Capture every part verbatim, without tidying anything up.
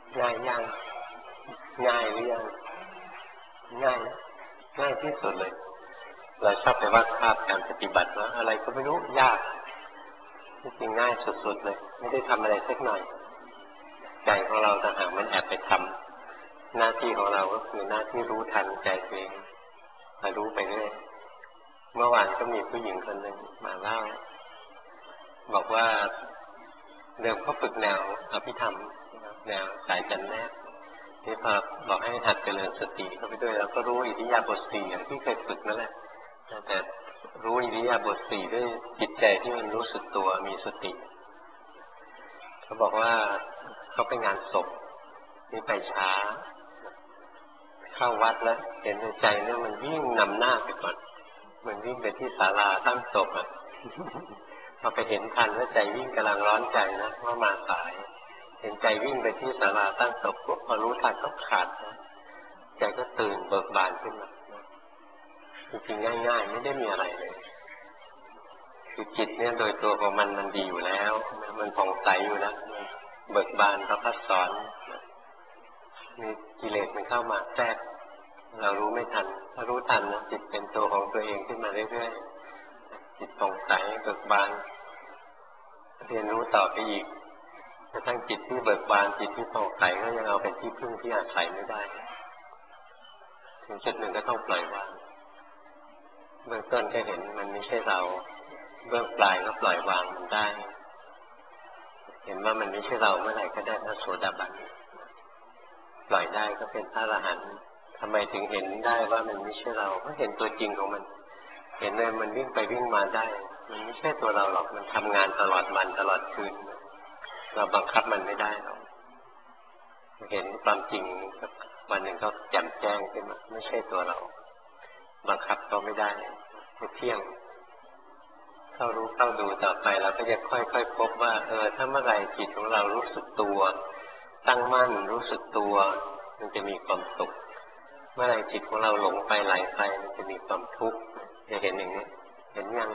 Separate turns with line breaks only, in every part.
ง่ายยังง่ายหรือยังง่ายง่ายที่สุดเลยเราชอบไปวาดภาพการปฏิบัติว่าอะไรก็ไม่รู้ยากที่จริงง่ายสุดๆเลยไม่ได้ทำอะไรสักหน่อยใจของเราต่างหากมันแอบไปทำหน้าที่ของเราก็คือหน้าที่รู้ทันใจตัวเองมารู้ไปเรื่อยเมื่อวานก็มีผู้หญิงคนหนึ่งมาเล่าบอกว่าเดิมเขาฝึกแนวอภิธรรมแนวสายจันแนกนี่พอบอกให้หัดเจริญสติเข้าไปด้วยแล้วก็รู้อิริยาบถสี่อย่างที่เคยฝึกนั่นแหละแต่รู้อิริยาบถสี่ด้วยจิตใจที่มันรู้สึกตัวมีสติเขาบอกว่าเขาไปงานศพนี่ไปช้าเข้าวัดแล้วเห็นใจเนี่ยมันวิ่งนำหน้าไปก่อนมันวิ่งไปที่ศาลาตั้งศพอ่ะพอไปเห็นทันว่าใจวิ่งกำลังร้อนใจนะว่ามาสายเห็นใจวิ่งไปที่ศาลาตั้งศพปุ๊บพอรู้ทันก็ขาดนะใจก็ตื่นเบิกบานขึ้นมาจริงๆง่ายๆไม่ได้มีอะไรเลยคือจิตเนี่ยโดยตัวของมันมันดีอยู่แล้วมันผ่องใสอยู่แล้วเบิกบานพระพัฒสอนมีกิเลสมันเข้ามาแทรกเรารู้ไม่ทันถ้ารู้ทันนะจิตเป็นตัวของตัวเองขึ้นมาเรื่อยๆจิตผ่องใสเบิกบานเรียนรู้ต่อไปอีกกระทั่งจิตที่เบิกบานจิตที่ผ่องใสก็ยังเอาเป็นที่พึ่งที่อาศัยไม่ได้ถึงจุดหนึ่งก็ต้องปล่อยวางเบื้องต้นก็เห็นมันไม่ใช่เราเบื้องปลายก็ปล่อยวางมันได้เห็นว่ามันไม่ใช่เราเมื่อไหร่ก็ได้พระโสดาบันปล่อยได้ก็เป็นพระอรหันต์ทำไมถึงเห็นได้ว่ามันไม่ใช่เราก็เห็นตัวจริงของมันเห็นเลยมันวิ่งไปวิ่งมาได้มันไม่ใช่ตัวเราหรอกมันทำงานตลอดวันตลอดคืนเราบังคับมันไม่ได้หรอกเห็นความจริงวันหนึ่งก็แจ่มแจ้งขึ้นมาไม่ใช่ตัวเราบังคับก็ไม่ได้ไม่เที่ยงเข้ารู้เข้าดูต่อไปเราก็จะค่อยๆพบว่าเออถ้าเมื่อไหร่จิตของเรารู้สึกตัวตั้งมั่นรู้สึกตัวมันจะมีความสุขเมื่อไหร่จิตของเราหลงไปไหลไปมันจะมีความทุกข์จะเห็นอย่างนี้เห็นยัง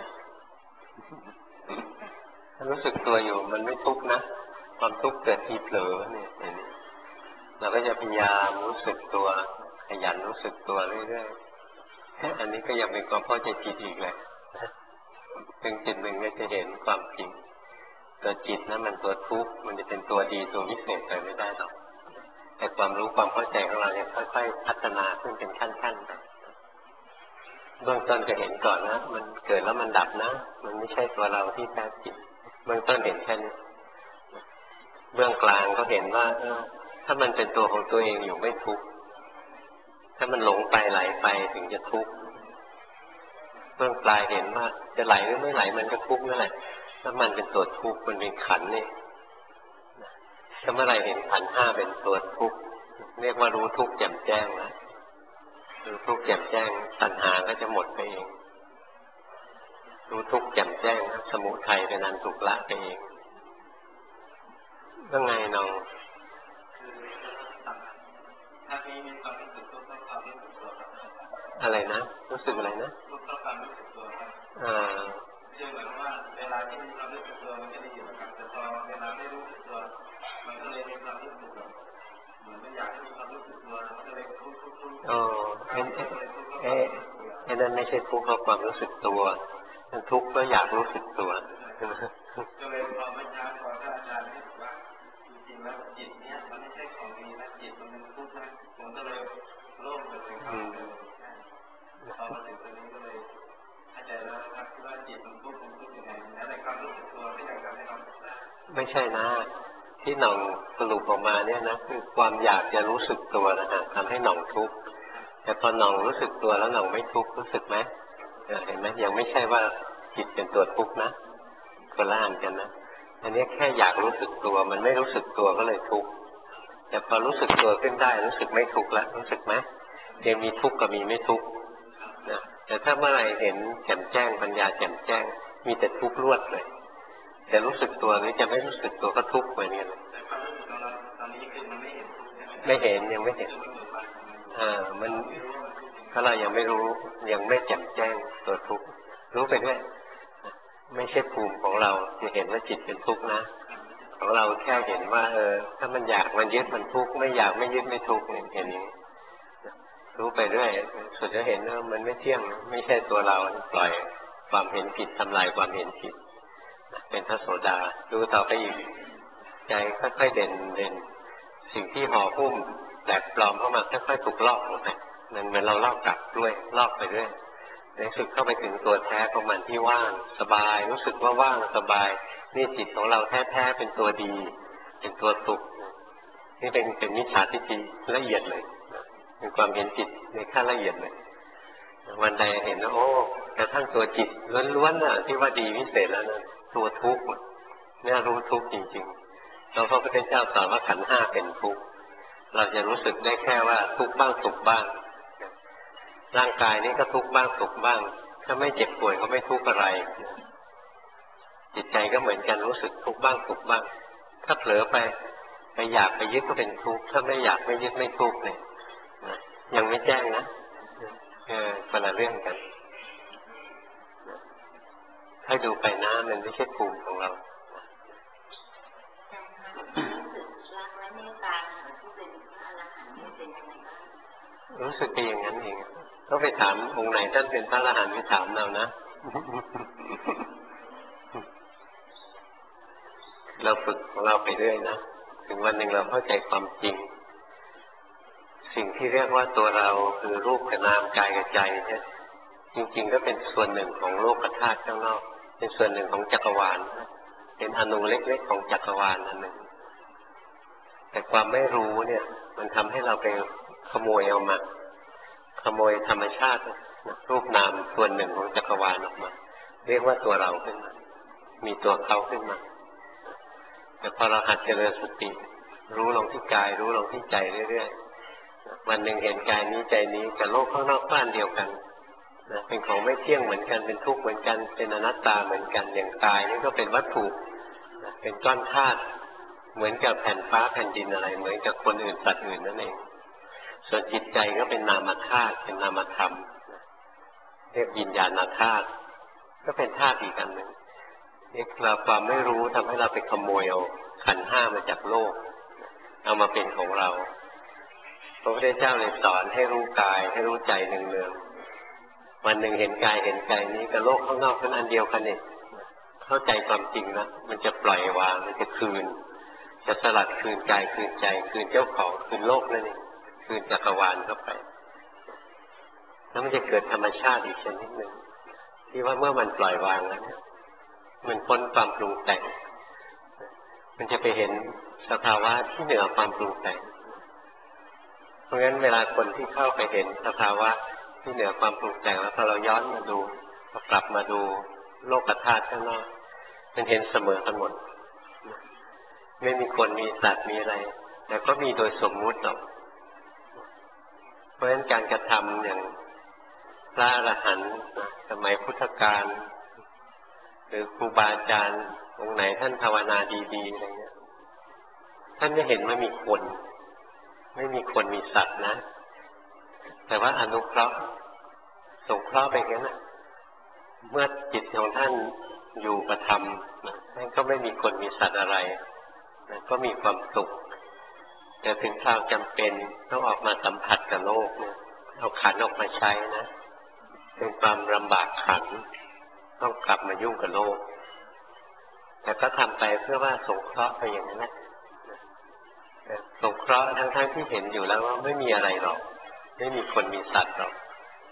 ถ้ารู้สึกตัวอยู่มันไม่ทุกข์นะความทุกข์เกิดทีเผลอเนี่ยอย่างนี้เราก็จะพยายามรู้สึกตัวขยันรู้สึกตัวเรื่อยๆอันนี้ก็ยังเป็นความเข้าใจผิดอีกแหละถึงจิตหนึ่งก็จะเห็นความจริงตัวจิตนั้นมันตัวทุกข์มันจะเป็นตัวดีตัววิเศษไปไม่ได้หรอกแต่ความรู้ความเข้าใจของเราเนี่ยค่อยๆพัฒนาขึ้นเป็นขั้นๆไปเบื้องต้นก็เห็นก่อนนะมันเกิดแล้วมันดับนะมันไม่ใช่ตัวเราที่แท้จริงเบื้องต้นเห็นแค่นี้เบื้องกลางก็เห็นว่าถ้ามันเป็นตัวของตัวเองอยู่ไม่ทุกข์ถ้ามันหลงไปไหลไปถึงจะทุกข์เบื้องปลายเห็นว่าจะไหลหรือไม่ไหลมันก็ทุกข์นั่นแหละถ้ามันเป็นตัวทุกข์มันเป็นขันธ์นี่ถ้าเมื่อไรเห็นขันธ์ห้าเป็นตัวทุกข์เรียกว่ารู้ทุกข์แจ่มแจ้งนะรู้ทุกข์แจ่มแจ้งตัณหาก็จะหมดไปเองรู้ทุกข์แจ่มแจ้งสมุทัยเป็นอันถูกละไปเองก็ไงน้องอะไรนะรู้สึกอะไรนะอ่าคือเหมือนว่าเวลาที่มีความรู้สึกตัวมันไม่ได้อยู่กับแต่พอเวลาไม่รู้สึกตัวมันก็เลยมีความรู้สึกแบบเหมือนไม่อยากให้มีความรู้สึกตัวมันก็เลยทุกข์ทุกข์ทุกข์อ๋อเอ๊ะเอ๊ะเอ๊ะนั่นไม่ใช่ทุกข์เพราะความรู้สึกตัวมันทุกข์เพราะอยากรู้สึกตัวก็เลยพอไม่ช้าพอท่านอาจารย์ที่บอกว่าจริงๆแล้วจิตเนี้ยมันไม่ใช่ของดีนะจิตมันเป็นทุกข์นะผมก็เลยโล่งไปเลยครับพอมาถึงตรงนี้ก็เลยเข้าใจแล้วครับว่าจิตมันทุกข์มันทุกข์ยังไงแล้วในความรู้สึกตัวที่อยากจะให้เราไม่ใช่นะที่หน่องสรุปออกมาเนี่ยนะคือความอยากจะรู้สึกตัวนะฮะทำให้หน่องทุกข์แต่พอหน่องรู้สึกตัวแล้วหน่องไม่ทุกข์รู้สึกไหมเห็นไหมยังไม่ใช่ว่าจิตเป็นตัวทุกข์นะคนละอันกันนะอันนี้แค่อยากรู้สึกตัวมันไม่รู้สึกตัวก็เลยทุกข์แต่พอรู้สึกตัวขึ้นได้รู้สึกไม่ทุกข์แล้วรู้สึกไหมยังมีทุกข์กับมีไม่ทุกข์นะแต่ถ้าเมื่อไหร่เห็นแจ่มแจ้งปัญญาแจ่มแจ้งมีแต่ทุกข์ล้วนเลยแต่รู้สึกตัวหรือจะไม่รู้สึกตัวก็ทุกข์เหมือนกันไม่เห็นยังไม่เห็นอ่ามันถ้าเรายังไม่รู้ยังไม่แจ่มแจ้งตัวทุกข์รู้ไปด้วยไม่ใช่ภูมิของเราจะเห็นว่าจิตเป็นทุกข์นะคของเราแค่เห็นว่าเออถ้ามันอยากมันยึดมันทุกข์ไม่อยากไม่ยึดไม่ทุกข์เนี่ยเห็นอย่างนี้รู้ไปเรื่อยสุดจะเห็นว่ามันไม่เที่ยงไม่ใช่ตัวเราปล่อยความเห็นผิดทำลายความเห็นผิดเป็นพระโสดาดูต่อไปอีกใจค่อยๆเด่นเด่นสิ่งที่ห่อหุ้มแปลกปลอมเข้ามาค่อยๆถูกลอกหมดเลยมันเหมือนเราลอกกลับด้วยลอกไปเรื่อยรู้สึกเข้าไปถึงตัวแท้ของมันที่ว่างสบายรู้สึกว่าว่างสบายนี่จิตของเราแท้ๆเป็นตัวดีเป็นตัวสุขนี่เป็นเป็นมิจฉาทิฏฐิละเอียดเลยเป็นความเห็นจิตในขั้นละเอียดเลยวันใดเห็นว่าโอ้กระทั่งตัวจิตล้วนๆน่ะที่ว่าดีวิเศษแล้วนะตัวทุกข์เนี่ยรู้ทุกข์จริงๆเราพระพุทธเจ้าสอนว่าขันธ์ห้าเป็นทุกข์เราจะรู้สึกได้แค่ว่าทุกข์บ้างสุขบ้างร่างกายนี้ก็ทุกข์บ้างสุขบ้างถ้าไม่เจ็บป่วยก็ไม่ทุกข์อะไรจิตใจก็เหมือนกันรู้สึกทุกข์บ้างสุขบ้างถ้าเผลอไปไปอยากไปยึดก็เป็นทุกข์ถ้าไม่อยากไม่ยึดไม่ทุกข์เนี่ยยังไม่แจ้งนะเออคนละเรื่องกันให้ดูไปนะมันไม่ใช่ภูมิของเรารู้สึกเป็นอย่างนั้นเองก็ไปถามองค์ไหนท่านเป็นพระอรหันต์ไปถามเรานะเราฝึกของเราไปเรื่อยนะถึงวันหนึ่งเราเข้าใจความจริงสิ่งที่เรียกว่าตัวเราคือรูปกับนามกายกับใจเนี่ยจริงๆก็เป็นส่วนหนึ่งของโลกธาตุข้างนอกเป็นส่วนหนึ่งของจักรวาลเป็นอนุเล็กๆของจักรวาลนั่นเองแต่ความไม่รู้เนี่ยมันทำให้เราไปขโมยเอามาขโมยธรรมชาติรูปนามส่วนหนึ่งของจักรวาลออกมาเรียกว่าตัวเราขึ้นมามีตัวเขาขึ้นมาแต่พอเราหัดเจริญสติรู้ลงที่กายรู้ลงที่ใจเรื่อยๆวันหนึ่งเห็นกายนี้ใจนี้กับโลกข้างนอกบ้านเดียวกันเป็นของไม่เที่ยงเหมือนกันเป็นทุกข์เหมือนกันเป็นอนัตตาเหมือนกันอย่างกายนี่ก็เป็นวัตถุเป็นก้อนธาตุเหมือนกับแผ่นฟ้าแผ่นดินอะไรเหมือนกับคนอื่นสัตว์อื่นนั่นเองส่วนจิตใจก็เป็นนามธาตุเป็นนามธรรมเรียกวิญญาณธาตุก็เป็นธาตุอีกอันหนึ่งนี่เราความไม่รู้ทำให้เราไปขโมยเอาขันธ์ห้ามาจากโลกเอามาเป็นของเราพระพุทธเจ้าเลยสอนให้รู้กายให้รู้ใจเนืองๆวันหนึ่งเห็นกายเห็นใจนี้กับโลกข้างนอกเป็นอันเดียวกันเองเข้าใจความจริงนะมันจะปล่อยวางมันจะคืนจะสลัดคืนกายคืนใจคืนเจ้าของคืนโลกนั่นเองคืนจักรวาลเข้าไปแล้วมันจะเกิดธรรมชาติอีกชนิดหนึ่งที่ว่าเมื่อมันปล่อยวางแล้วเนี่ยมันพ้นความปรุงแต่งมันจะไปเห็นสภาวะที่เหนือความปรุงแต่งเพราะงั้นเวลาคนที่เข้าไปเห็นสภาวะที่เหนือความปรุงแต่งแล้วพอเราย้อนมาดูพอกลับมาดูโลกธาตุข้างนอกมันเห็นเสมอกันหมดไม่มีคนมีสัตว์มีอะไรแต่ก็มีโดยสมมุติหรอกเพราะฉะนั้นการกระทำอย่างพระอรหันต์สมัยพุทธกาลหรือครูบาอาจารย์องค์ไหนท่านภาวนาดีๆอะไรเงี้ยท่านไม่เห็นว่ามีคนไม่มีคนมีสัตว์นะแต่ว่าอนุเคราะห์สงเคราะห์ไปงั้นนะเมื่อจิตของท่านอยู่ประธรรมท่านก็ไม่มีคนมีสัตว์อะไรก็มีความสุขแต่ถึงคราวจำเป็นต้องออกมาสัมผัสกับโลกเนี่ยเอาขันออกมาใช้นะเป็นความลำบากขันต้องกลับมายุ่งกับโลกแต่ก็ทำไปเพื่อว่าสงเคราะห์ไปอย่างนั้นแหละสงเคราะห์ทั้งๆที่เห็นอยู่แล้วว่าไม่มีอะไรหรอกไม่มีคนมีสัตว์หรอก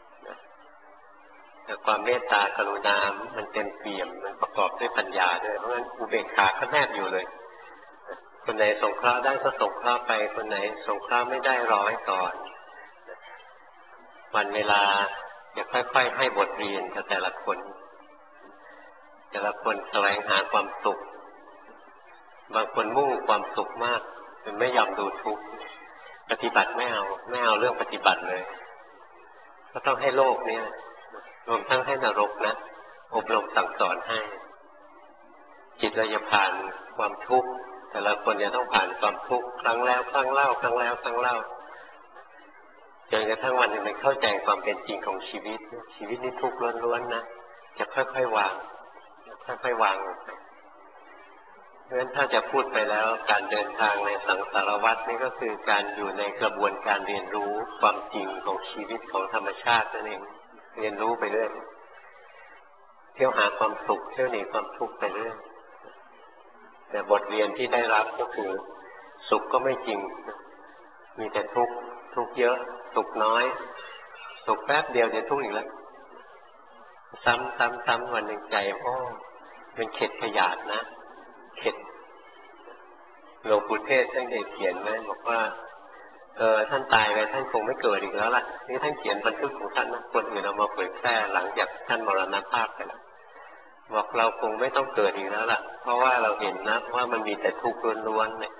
แต่ความเมตตากรุณามันเต็มเปี่ยมมันประกอบด้วยปัญญาด้วยเพราะฉะนั้นอุเบกขาก็แนบอยู่เลยคนไหนสงเคราะห์ได้ก็สงเคราะห์ไปคนไหนสงเคราะห์ไม่ได้รอไว้ก่อนวันเวลาจะค่อยๆให้บทเรียนกับแต่ละคนแต่ละคนแสวงหาความสุขบางคนมุ่งความสุขมากจนไม่ยอมดูทุกข์ปฏิบัติไม่เอาไม่เอาเรื่องปฏิบัติเลยก็ต้องให้โลกนี้รวมทั้งให้นรกนะอบรมสั่งสอนให้จิตเราจะผ่านความทุกข์แต่ละคนจะต้องผ่านความทุกข์ครั้งแล้วครั้งเล่าครั้งแล้วครั้งเล่าจนกระทั่งวันหนึ่งมันเข้าใจความเป็นจริงของชีวิตชีวิตนี้ทุกข์ล้วนๆนะจะค่อยๆวางค่อยๆวางลงไปราะฉะนั้นถ้าจะพูดไปแล้วการเดินทางในสังสารวัฏนี่ก็คือการอยู่ในกระบวนการเรียนรู้ความจริงของชีวิตของธรรมชาตินั่นเองเรียนรู้ไปเรื่อยเที่ยวหาความสุขเที่ยวหนีความทุกข์ไปเรื่อยแต่บทเรียนที่ได้รับก็คือสุขก็ไม่จริงมีแต่ทุกข์ทุกข์เยอะสุขน้อยสุขแป๊บเดียวเดี๋ยวทุกข์อีกแล้วซ้ำซ้ำซ้ำวันหนึ่งใจโอ้เป็นเข็ดขยาดนะเข็ดหลวงปู่เทศท่านได้เขียนไว้บอกว่าเออท่านตายไปท่านคงไม่เกิดอีกแล้วล่ะนี่ท่านเขียนบันทึกของท่านนะคนอื่นเอามาเผยแพร่หลังจากท่านมรณภาพไปแล้วบอกเราคงไม่ต้องเกิดอีกแล้วล่ะเพราะว่าเราเห็นนะว่ามันมีแต่ทุกข์ล้วนๆเนี่ย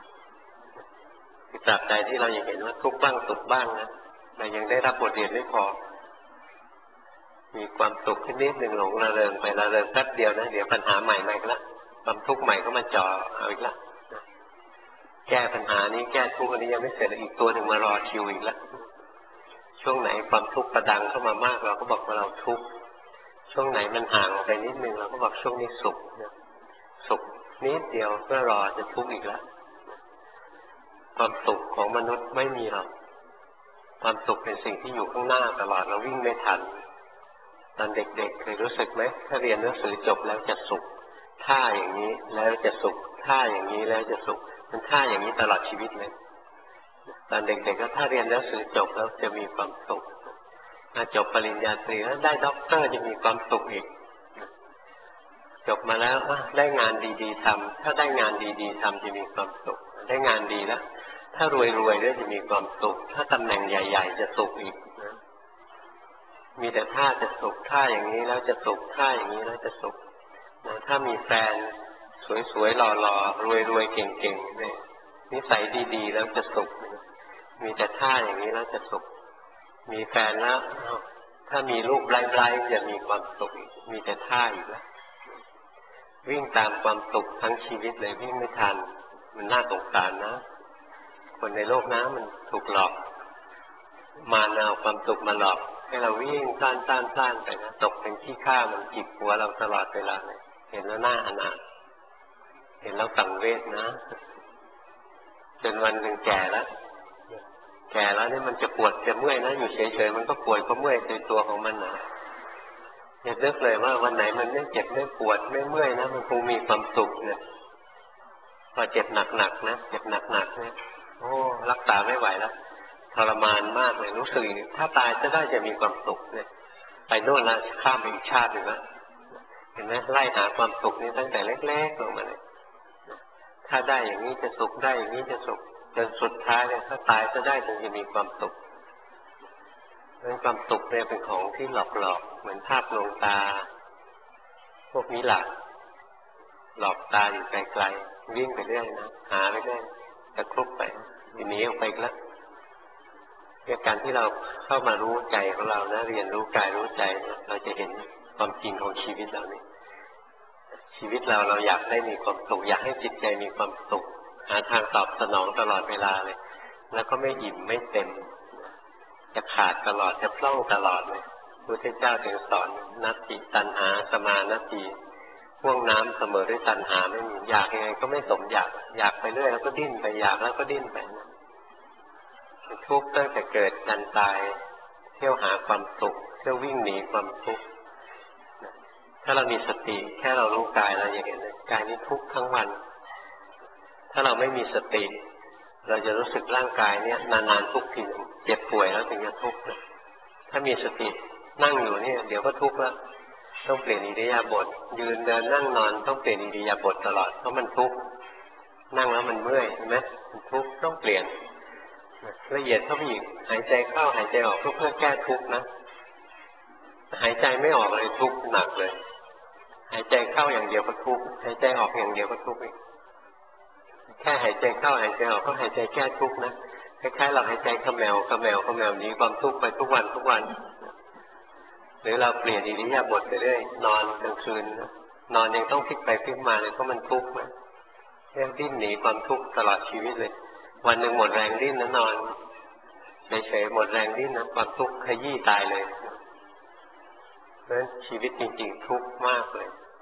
ตราบใดที่เรายังเห็นว่าทุกข์บ้างสุขบ้างนะเรายังได้รับบทเรียนไม่พอมีความสุขขึ้นนิดหนึ่งหลงระเริงไประเริงแป๊บเดียวนะเดี๋ยวปัญหาใหม่มาอีกแล้วความทุกข์ใหม่ก็มาจ่อเอาอีกแล้วแก้ปัญหานี้แก้ทุกข์อันนี้ยังไม่เสร็จอีกตัวหนึ่งมารอคิวอีกแล้วช่วงไหนความทุกข์ประดังเข้ามามากเราก็บอกว่าเราทุกข์ช่วงไหนมันห่างออกไปนิดนึงเราก็บอกช่วงนี้สุขสุขนิดเดียวเพื่อรอจะทุกข์อีกแล้วความสุขของมนุษย์ไม่มีหรอกความสุขเป็นสิ่งที่อยู่ข้างหน้าตลอดเราวิ่งไม่ทันตอนเด็กๆเคยรู้สึกไหมถ้าเรียนหนังสือจบแล้วจะสุขท่าอย่างนี้แล้วจะสุขท่าอย่างนี้แล้วจะสุขมันท่าอย่างนี้ตลอดชีวิตเลยตอนเด็กๆก็ถ้าเรียนหนังสือจบแล้วจะมีความสุขถ้าจบปริญญาตรีแล้วได้ด็อกเตอร์จะมีความสุขอีกจบมาแล้วได้งานดีๆทำถ้าได้งานดีๆทำจะมีความสุขได้งานดีแล้วถ้ารวยๆด้วยจะมีความสุขถ้าตำแหน่งใหญ่ๆจะสุขอีกนะมีแต่ท่าจะสุขท่าอย่างนี้แล้วจะสุขท่าอย่างนี้แล้วจะสุขนะถ้ามีแฟนสวยๆหล่อๆรวยๆเก่งๆเนี่ยนิสัยดีๆแล้วจะสุขมีแต่ท่าอย่างนี้แล้วจะสุขมีแฟนแล้วถ้ามีลูกไร้ๆจะมีความสุขมีแต่ท่าอีกแล้ววิ่งตามความสุขทั้งชีวิตเลยวิ่งไม่ทันมันน่าสงสารนะคนในโลกน้ำมันถูกหลอกมาเอาความสุขมาหลอกให้เราวิ่งต้านต้านต้านไปนะตกเป็นขี้ข้ามันจิกหัวเราตลอดเวลาเลยเห็นแล้วหน้าอนาถเห็นแล้วสังเวชนะจนวันหนึ่งแก่แล้วแก่แล้วนี่มันจะปวดจะเมื่อยนะอยู่เฉยๆมันก็ปวดก็เมื่อยในตัวของมันนะอย่านึกเลยว่าวันไหนมันไม่เจ็บไม่ปวดไม่เมื่อยนะมันคงมีความสุขเนี่ยพอเจ็บหนักๆนะเจ็บหนักๆเนี่ยโอ้รักษาไม่ไหวแล้วทรมานมากเลยรู้สึกถ้าตายจะได้จะมีความสุขเนี่ยไปโน่นละข้ามไปอีกชาติหนึ่งละเห็นไหมไล่หาความสุขนี้ตั้งแต่เล็กๆลงมาเลยถ้าได้อย่างนี้จะสุขได้อย่างนี้จะสุขจนสุดท้ายเนี่ยถ้าตายจะได้ถึงจะมีความสุขเพราะฉะนั้นความสุขเนี่ยเป็นของที่หลอกๆเหมือนภาพลวงตาพวกนี้หลักหลอกตาอยู่ไกลๆวิ่งไปเรื่อยนะหาไปเรื่อยตะครุบไปหนีออกไปอีกแล้วเนี่ยการที่เราเข้ามารู้ใจของเรานะเรียนรู้กายรู้ใจเราจะเห็นความจริงของชีวิตเราเนี่ยชีวิตเราเราอยากได้มีความสุขอยากให้จิตใจมีความสุขหาทางตอบสนองตลอดเวลาเลยแล้วก็ไม่อิ่มไม่เต็มจะขาดตลอดจะพร่องตลอดเลยพระพุทธเจ้าถึงสอนนัตติตัณหาสมานัตติห่วงน้ำเสมอด้วยตัณหาไม่มีอยากยังไงก็ไม่สมอยากอยากไปเรื่อยแล้วก็ดิ้นไปอยากแล้วก็ดิ้นไปทุกข์ตั้งแต่เกิดจนตายเที่ยวหาความสุขเที่ยววิ่งหนีความทุกข์ถ้าเรามีสติแค่เรารู้กายเราจะเห็นเลยกายนี้ทุกข์ทั้งวันถ้าเราไม่มีสติเราจะรู้สึกร่างกายเนี้ยนานๆทุกทีเจ็บป่วยแล้วถึงจะทุกข์ถ้ามีสตินั่งอยู่นี่เดี๋ยวก็ทุกข์แล้วต้องเปลี่ยนอิริยาบถยืนเดินนั่งนอนต้องเปลี่ยนอิริยาบถตลอดเพราะมันทุกข์นั่งแล้วมันเมื่อยใช่ไหมมันทุกข์ต้องเปลี่ยนละเอียดเข้าไปอีกหายใจเข้าหายใจออกเพื่อแก้ทุกข์นะหายใจไม่ออกเลยทุกข์หนักเลยหายใจเข้าอย่างเดียวก็ทุกข์หายใจออกอย่างเดียวก็ทุกข์อีกแค่หายใจเข้าหายใจออกก็หายใจแก้ทุกข์นะคล้ายๆเราหายใจเขมวเขมวเขมวหนีความทุกข์ไปทุกวันทุกวันหรือเราเปลี่ยนอิริยาบถไปเรื่อยนอนกลางคืนนอนยังต้องพลิกไปพลิกมาเลยเพราะมันทุกข์นะแค่ดิ้นหนีความทุกข์ตลอดชีวิตเลยวันหนึ่งหมดแรงดิ้นนะนอนเฉยๆหมดแรงดิ้นนะความทุกข์ขยี้ตายเลยเพราะฉะนั้นชีวิตจริงๆทุกข์มากเลย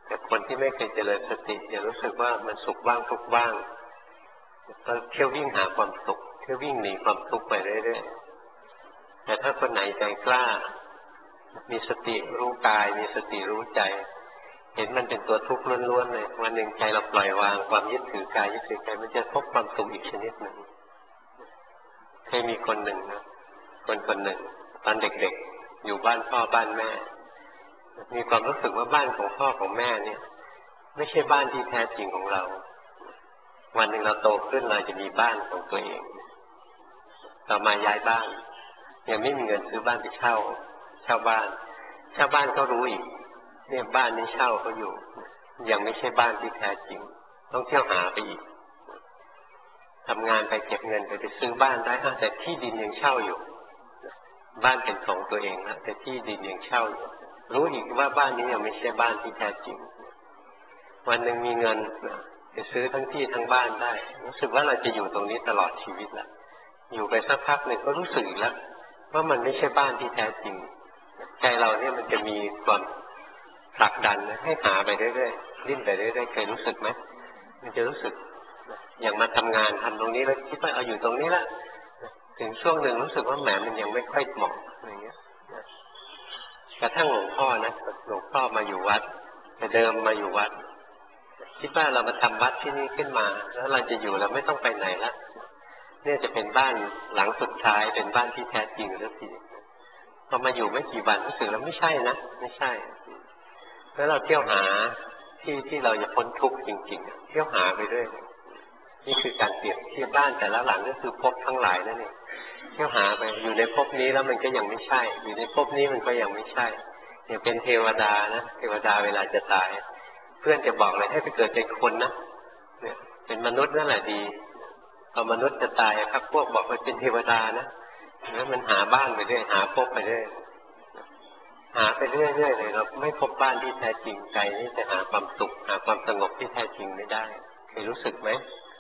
แต่คนที่ไม่เคยเจริญสติจะรู้สึกว่ามันสุขบ้างทุกข์บ้างก็เที่ยววิ่งหาความสุขเที่ยววิ่งหนีความทุกข์ไปเรื่อยๆแต่ถ้าคนไหนใจกล้ามีสติรู้กายมีสติรู้ใจเห็นมันเป็นตัวทุกข์ล้วนๆเลยวันหนึ่งใจเราปล่อยวางความยึดถือกายยึดถือใจมันจะพบความสุขอีกชนิดหนึ่งเคยมีคนหนึ่งนะคนคนหนึ่งตอนเด็กๆอยู่บ้านพ่อบ้านแม่มีความรู้สึกว่าบ้านของพ่อของแม่เนี่ยไม่ใช่บ้านที่แท้จริงของเราวันหนึ่งเราโตขึ้นเราจะมีบ้านของตัวเองต่อมาย้ายบ้านยังไม่มีเงินซื้อบ้านไปเช่าเช่าบ้านเช่าบ้านก็รู้อีกเนี่ยบ้านนี้เช่าเขาอยู่ยังไม่ใช่บ้านที่แท้จริงต้องเที่ยวหาไปอีกทำงานไปเก็บเงินไปไปซื้อบ้านได้แต่ที่ดินยังเช่าอยู่บ้านเป็นของตัวเองนะแต่ที่ดินยังเช่าอยู่รู้อีกว่าบ้านนี้ยังไม่ใช่บ้านที่แท้จริงวันหนึ่งมีเงินจะซื้อทั้งที่ทั้งบ้านได้รู้สึกว่าเราจะอยู่ตรงนี้ตลอดชีวิตละอยู่ไปสักพักหนึ่งก็รู้สึกอีกแล้วว่ามันไม่ใช่บ้านที่แท้จริงใจเราเนี่ยมันจะมีความผลักดันให้หาไปเรื่อยๆดิ้นไปเรื่อยๆเคยรู้สึกไหมมันจะรู้สึกอย่างมาทำงานทำตรงนี้แล้วคิดว่าเอาอยู่ตรงนี้ละถึงช่วงหนึ่งรู้สึกว่าแหมมันยังไม่ค่อยเหมาะอย่างเงี้ยกระทั่งหลวงพ่อนะหลวงพ่อมาอยู่วัดแต่เดิมมาอยู่วัดคิดว่าเรามาทำวัดที่นี่ขึ้นมาแล้วเราจะอยู่เราไม่ต้องไปไหนละเนี่ยจะเป็นบ้านหลังสุดท้ายเป็นบ้านที่แท้จริงแล้วทีพอมาอยู่ไม่กี่วันรู้สึกแล้วไม่ใช่นะไม่ใช่แล้วเราเที่ยวหาที่ที่เราจะพ้นทุกข์จริงๆเที่ยวหาไปเรื่อยนี่คือการเปรียบเทียบบ้านแต่ละหลังก็คือภพทั้งหลายนั่นเองเที่ยวหาไปอยู่ในภพนี้แล้วมันก็ยังไม่ใช่อยู่ในภพนี้มันก็ยังไม่ใช่อย่างเป็นเทวดานะเทวดาเวลาจะตายเพื่อนจะบอกเลยให้ไปเกิดเป็นคนนะเนี่ยเป็นมนุษย์นั่นแหละดีพอมนุษย์จะตายครับพวกบอกว่าเป็นเทวดานะแล้วมันหาบ้านไปเรื่อยหาภพไปเรื่อยหาไปเรื่อยๆเลยเราไม่พบบ้านที่แท้จริงใจนี่จะหาความสุขหาความสงบที่แท้จริงไม่ได้เคยรู้สึกไหม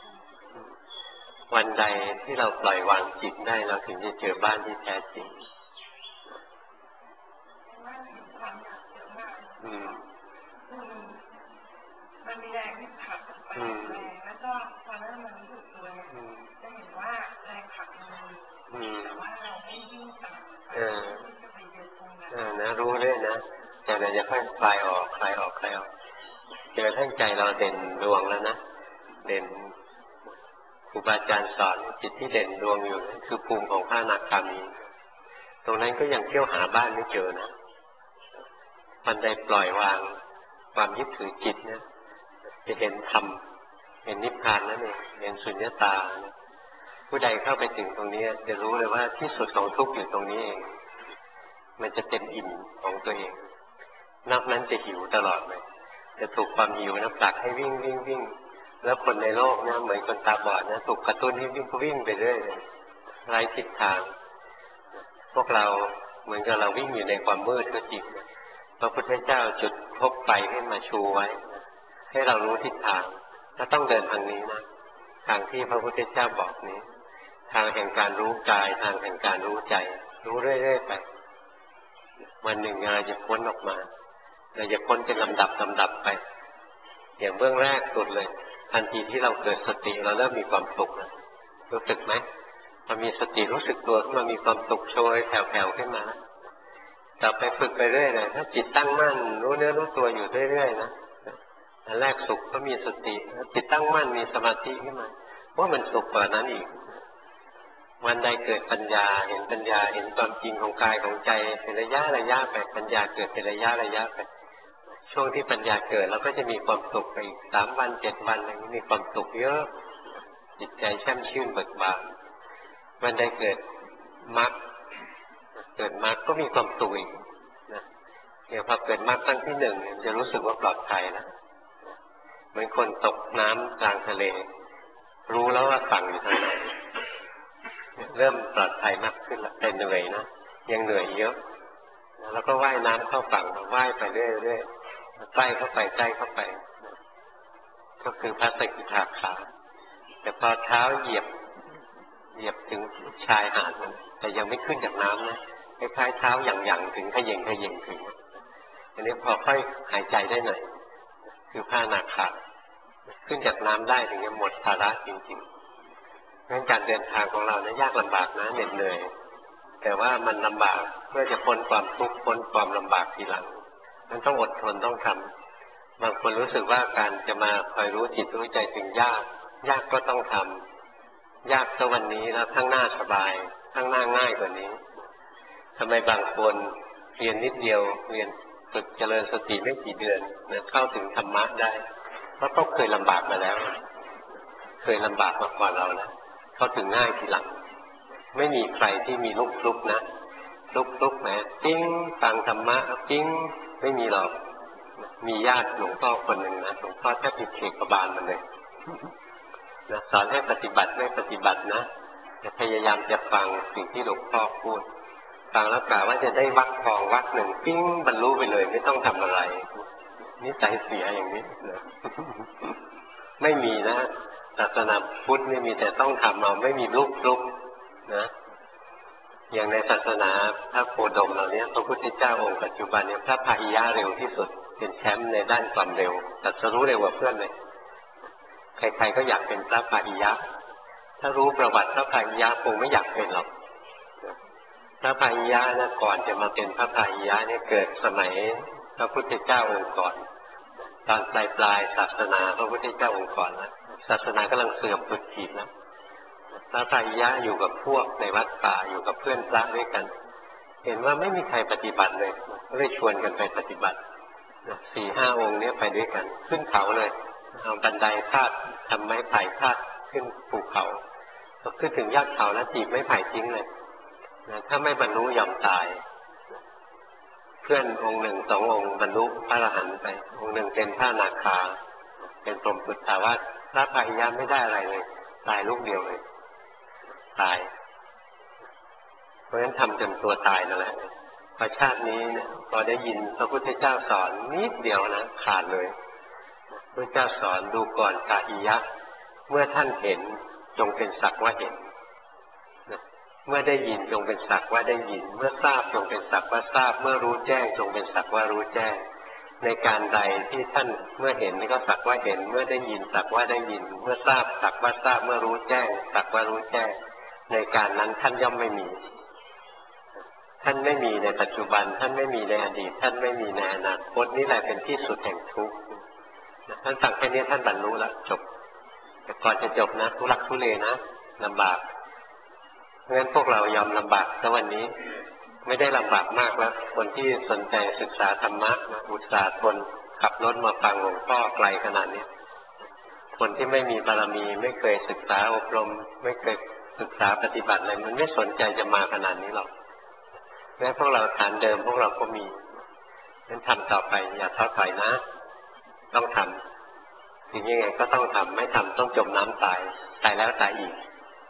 วันใดที่เราปล่อยวางจิตได้เราถึงจะเจอบ้านที่แท้จริงอืม
มันมีแรงที่ผลักไปแรงแล้วก็พอนั้นมันรู้สึกตัวเนี่ยจะเห็นว่าแรงผลักมันมีแต่ว่าเราไม่ยิ่งตามไปที่จะไปเดินตรงนั้น
อ่านะรู้เลยนะแต่เราจะค่อยคลายออกคลายออกคลายออกจนกระทั่งใจเราเด่นดวงแล้วนะเด่นครูบาอาจารย์สอนจิตที่เด่นดวงอยู่คือภูมิของพระอนาคามีตรงนั้นก็ยังเที่ยวหาบ้านไม่เจอนะวันใดปล่อยวางความยึดถือจิตเนี่ยจะเห็นธรรมเห็นนิพพานนั่นเองเห็นสุญญตาผู้ใดเข้าไปถึงตรงนี้จะรู้เลยว่าที่สุดของทุกข์อยู่ตรงนี้เองมันจะเป็นอิ่มของตัวเองนอกนั้นจะหิวตลอดเลยจะถูกความหิวนะผลักให้วิ่งวิ่งวิ่งแล้วคนในโลกนะเหมือนคนตาบอดนะถูกกระตุ้นให้วิ่งก็วิ่งไปเรื่อยไร้ทิศทางพวกเราเหมือนกับเราวิ่งอยู่ในความมืดก็จริงพระพุทธเจ้าจุดพบไฟให้มาชูไว้ให้เรารู้ทิศทางถ้าต้องเดินทางนี้นะทางที่พระพุทธเจ้าบอกนี้ทางแห่งการรู้กายทางแห่งการรู้ใจรู้เรื่อยๆไปวันหนึ่งเราจะพ้นออกมาเราจะพ้นเป็นลำดับลำดับไปอย่างเบื้องแรกสุดเลยทันทีที่เราเกิดสติเราเริ่มมีความสุขนะรู้สึกไหมพอมีสติรู้สึกตัวขึ้นมามีความสุขโชยแผ่วๆขึ้นมาต่อไปฝึกไปเรื่อยเลยถ้าจิตตั้งมั่นรู้เนื้อรู้ตัวอยู่เรื่อยๆนะอันแรกสุขก็มีสติจิตตั้งมั่นมีสมาธิขึ้นมาว่ามันสุขกว่านั้นอีกวันใดเกิดปัญญาเห็นปัญญาเห็นความจริงของกายของใจเป็นระยะระยะไปปัญญาเกิดเป็นระยะระยะไปช่วงที่ปัญญาเกิดเราก็จะมีความสุขไปอีกสามวันเจ็ดวันอะไรนี้มีความสุขเยอะจิตใจแช่มชื่นเบิกบานวันใดเกิดมรรคเกิดมรรคก็มีความสุขอีกนะเดี๋ยวพอเกิดมรรคครั้งที่หนึ่งจะรู้สึกว่าปลอดภัยนะเหมือนคนตกน้ำกลางทะเลรู้แล้วว่าฝั่งอยู่ทางไหนเริ่มปลอดภัยมากขึ้นแล้วแต่เหนื่อยนะยังเหนื่อยเยอะแล้วก็ว่ายน้ำเข้าฝั่งว่ายไปเรื่อยๆใกล้เข้าไปใกล้เข้าไปก็คือพระสกิทาคาแต่พอเท้าเหยียบเหยียบถึงชายหาดมันแต่ยังไม่ขึ้นจากน้ำนะคล้ายๆเท้าหยั่งๆถึงขย่งขย่งถึงอันนี้พอค่อยหายใจได้หน่อยคือผ้านาคาขึ้นจากน้ำได้ถึงจะหมดภาระจริงๆงั้นการเดินทางของเราเนี่ยยากลำบากนะเหน็ดเหนื่อยแต่ว่ามันลำบากเพื่อจะพ้นความทุกข์พ้นความลำบากทีหลังมันต้องอดทนต้องทำบางคนรู้สึกว่าการจะมาคอยรู้จิตรู้ใจถึงยากยากก็ต้องทำยากซะวันนี้แล้วข้างหน้าสบายข้างหน้าง่ายกว่านี้ทำไมบางคนเรียนนิดเดียวเรียนฝึกเจริญสติไม่กี่เดือนนะเข้าถึงธรรมะได้เพราะเขาเคยลำบากมาแล้วเคยลำบากมาก่อนเราแล้วเขาถึงง่ายทีหลังไม่มีใครที่มีลุกลุกนะลุกลุกแหมจิ้งฟังธรรมะจิ้งไม่มีหรอกมีญาติหลวงพ่อคนหนึ่งนะหลวงพ่อแทบติดเขกบาลมันเลยนะสอนให้ปฏิบัติไม่ปฏิบัตินะจะพยายามจะฟังสิ่งที่หลวงพ่อพูดฟังแล้วกล่าวว่าจะได้วรรคทองวรรคหนึ่งปิ้งบรรลุไปเลยไม่ต้องทำอะไรนิสัยเสียอย่างนี้นะไม่มีนะศาสนาพุทธไม่มีแต่ต้องทำเอาไม่มีลุกลุกนะอย่างในศาสนาพระโคดมเราเนี้ยพระพุทธเจ้าองค์ปัจจุบันเนี่ยพระพาหิยะเร็วที่สุดเป็นแชมป์ในด้านความเร็วตรัสรู้เร็วกว่าเพื่อนเลยใครๆก็อยากเป็นพระพาหิยะถ้ารู้ประวัติพระพาหิยะคงไม่อยากเป็นหรอกพระพาหิยะนะก่อนจะมาเป็นพระพาหิยะเนี่ยเกิดสมัยพระพุทธเจ้าองค์ก่อนตอนปลายปลายศาสนาพระพุทธเจ้าองค์ก่อนนะศาสนากำลังเสื่อมสุดขีดนะพระพาหิยะอยู่กับพวกในวัดป่าอยู่กับเพื่อนพระด้วยกันเห็นว่าไม่มีใครปฏิบัติเลยก็เลยชวนกันไปปฏิบัติสี่ห้าองค์นี้ไปด้วยกันขึ้นเขาเลยเอาบันไดพาดทำไม้ไผ่พาดขึ้นภูเขาพอขึ้นถึงยอดเขาแล้วจีบไม้ไผ่ทิ้งเลยถ้าไม่บรรลุยอมตายเพื่อนองค์หนึ่งสององค์บรรลุพระอรหันต์ไปองค์หนึ่งเป็นพระนาคาเป็นพรหมปุถาวาสพระพาหิยะไม่ได้อะไรเลยตายลูกเดียวเลยตายเพราะฉะนั้นทำจนตัวตายนั่นแหละพอชาตินี้เนี่ยพอได้ยินพระพุทธเจ้าสอนนิดเดียวนะขาดเลยพระเจ้าสอนดูก่อนพาหิยะเมื่อท่านเห็นจงเป็นสักว่าเห็นเมื่อได้ยินจงเป็นสักว่าได้ยินเมื่อทราบจงเป็นสักว่าทราบเมื่อรู้แจ้งจงเป็นสักว่ารู้แจ้งในการใดที่ท่านเมื่อเห็นก็สักว่าเห็นเมื่อได้ยินสักว่าได้ยินเมื่อทราบสักว่าทราบเมื่อรู้แจ้งสักว่ารู้แจ้งในการนั้นท่านย่อมไม่มีท่านไม่มีในปัจจุบันท่านไม่มีในอดีตท่านไม่มีในอนาคตนี่แหละเป็นที่สุดแห่งทุกข์ท่านสั่งแค่นี้ท่านบรรลุแล้วจบแต่ก่อนจะจบนะทุลักทุเลนะลำบากเพราะฉะนั้นพวกเรายอมลำบากแต่วันนี้ไม่ได้ลำบากมากแล้วคนที่สนใจศึกษาธรรมะนะอุตส่าห์ทนขับรถมาฟังหลวงพ่อไกลขนาดนี้คนที่ไม่มีบารมีไม่เคยศึกษาอบรมไม่เคยศึกษาปฏิบัติอะไรมันไม่สนใจจะมาขนาดนี้หรอกแม้พวกเราฐานเดิมพวกเราก็มีงั้นทำต่อไปอย่าท้อถอยนะต้องทำสิ่งยังไงก็ต้องทำไม่ทำต้องจมน้ำตายตายแล้วตายอีก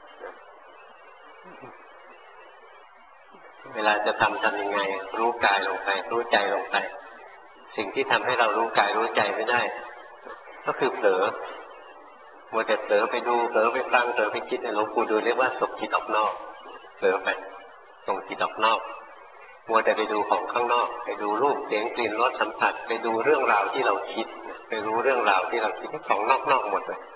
เวลาจะทำทำยังไงรู้กายลงไปรู้ใจลงไปสิ่งที่ทำให้เรารู้กายรู้ใจไม่ได้ก็คือเผลอมัวแต่เผลอไปดูเผลอไปฟังเผลอไปคิดหลวงปู่ดูเรียกว่าส่งจิตออกนอกเผลอไปส่งจิตออกนอกมัวแต่ไปดูของข้างนอกไปดูรูปเสียงกลิ่นรสสัมผัสไปดูเรื่องราวที่เราคิดไปรู้เรื่องราวที่เราคิดของนอกๆหมดเลย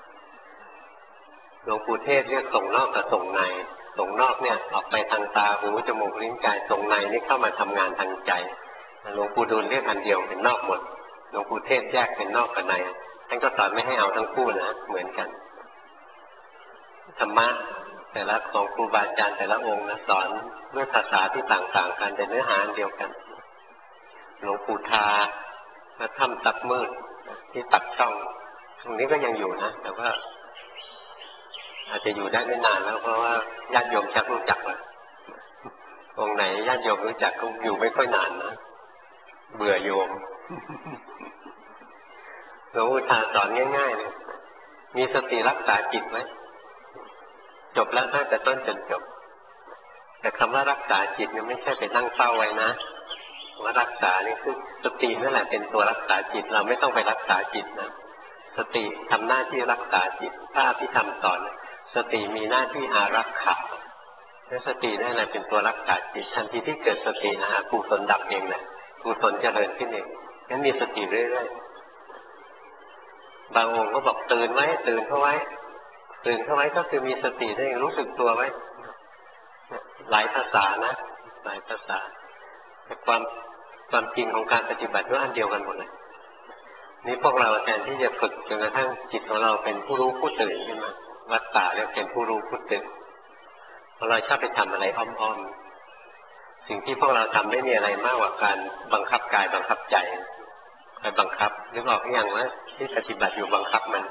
หลวงปู่เทศเรียกส่งนอกกับส่งในส่งนอกเนี่ยออกไปทางตาหูจมูกลิ้นกายส่งในนี่เข้ามาทำงานทางใจหลวงปู่ดูลเรียกอันเดียวเป็นนอกหมดหลวงปู่เทศแยกเป็นนอกกับในท่านก็สอนไม่ให้เอาทั้งคู่นะเหมือนกันธรรมะแต่ละของครูบาอาจารย์แต่ละองค์นะสอนด้วยภาษาที่ต่างๆกันแต่เนื้อหาอันเดียวกันหลวงปู่ทาพระถ้ำตักมืดที่ตักช่องตรงนี้ก็ยังอยู่นะแต่ว่าอาจจะอยู่ได้ไม่นานแล้วเพราะว่าญาติโยมชักรู้จักแล้วองค์ไหนญาติโยมรู้จักก็อยู่ไม่ค่อยนานนะเบื่อโยมหลวงปู่ทาสอนง่ายๆเลยมีสติรักษาจิตไว้จบแล้วตั้งแต่ต้นจนจบแต่คำว่ารักษาจิตเนี่ยไม่ใช่ไปนั่งเฝ้าไว้นะว่ารักษานี่คือสตินั่นแหละเป็นตัวรักษาจิตเราไม่ต้องไปรักษาจิตนะสติทำหน้าที่รักษาจิตถ้าอภิธรรมสอนสติมีหน้าที่อารักขาและสตินั่นแหละเป็นตัวรักษาจิตทันทีที่เกิดสตินะฮะกุศลดับเองแหละกุศลเจริญขึ้นเองงั้นมีสติเรื่อยบางองค์ก็บอกตื่นไว้ตื่นเข้าไว้ตื่นเข้าไว้ก็คือมีสติได้รู้สึกตัวไว้หลายภาษานะหลายภาษาแต่ความความจริงของการปฏิบัติก็อันเดียวกันหมดเลยนี่พวกเราแทนที่จะฝึกจนกระทั่งจิตของเราเป็นผู้รู้ผู้ตื่นขึ้นมาวัฏฏะเรียกเป็นผู้รู้ผู้ตื่นพอเราชอบไปทำอะไรอ้อมๆสิ่งที่พวกเราทำไม่มีอะไรมากกว่าการบังคับกายบังคับใจไปบังคับนึกออกหรือยังว่าที่ปฏิบัติอยู่บังคับมัน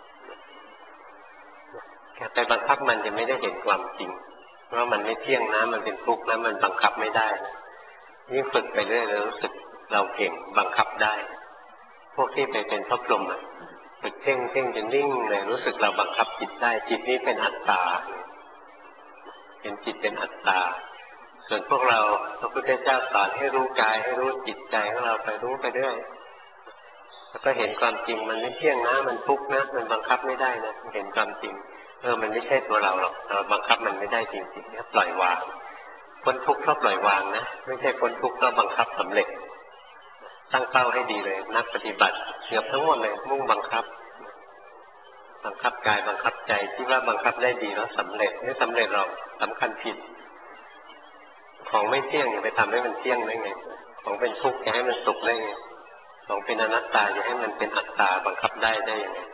ไปบังคับมันจะไม่ได้เห็นความจริงเพราะมันไม่เที่ยงนะมันเป็นทุกข์นะมันบังคับไม่ได้นะยิ่งฝึกไปเรื่อยๆรู้สึกเราเก่งบังคับได้พวกที่ไปเป็นพระพรหมอ่ะฝึกเพ่งเพ่งจนนิ่งเลยรู้สึกเราบังคับจิตได้จิตนี้เป็นอัตตาเห็นจิตเป็นอัตตาส่วนพวกเราพระพุทธเจ้าสอนให้รู้กายให้รู้จิตใจของเราไปรู้ไปเรื่อยแล้วก็เห็นความจริงมันไม่เที่ยงนะมันทุกข์นะมันบังคับไม่ได้นะเห็นความจริงเออมันไม่ใช่ตัวเราหรอกเราบังคับมันไม่ได้จริงๆเนี่ยปล่อยวางพ้นทุกข์เพราะปล่อยวางนะไม่ใช่พ้นทุกข์เพราะบังคับสำเร็จตั้งเป้าให้ดีเลยนักปฏิบัติเกือบทั้งหมดเลยมุ่งบังคับบังคับกายบังคับใจที่ว่าบังคับได้ดีแล้วสำเร็จไม่สำเร็จหรอกสำคัญผิดของไม่เที่ยงอย่าไปทำให้มันเที่ยงได้ไงของเป็นทุกข์จะให้มันสุขได้ไงของเป็นอนัตตาจะให้มันเป็นอัตตาบังคับได้ได้ยังไง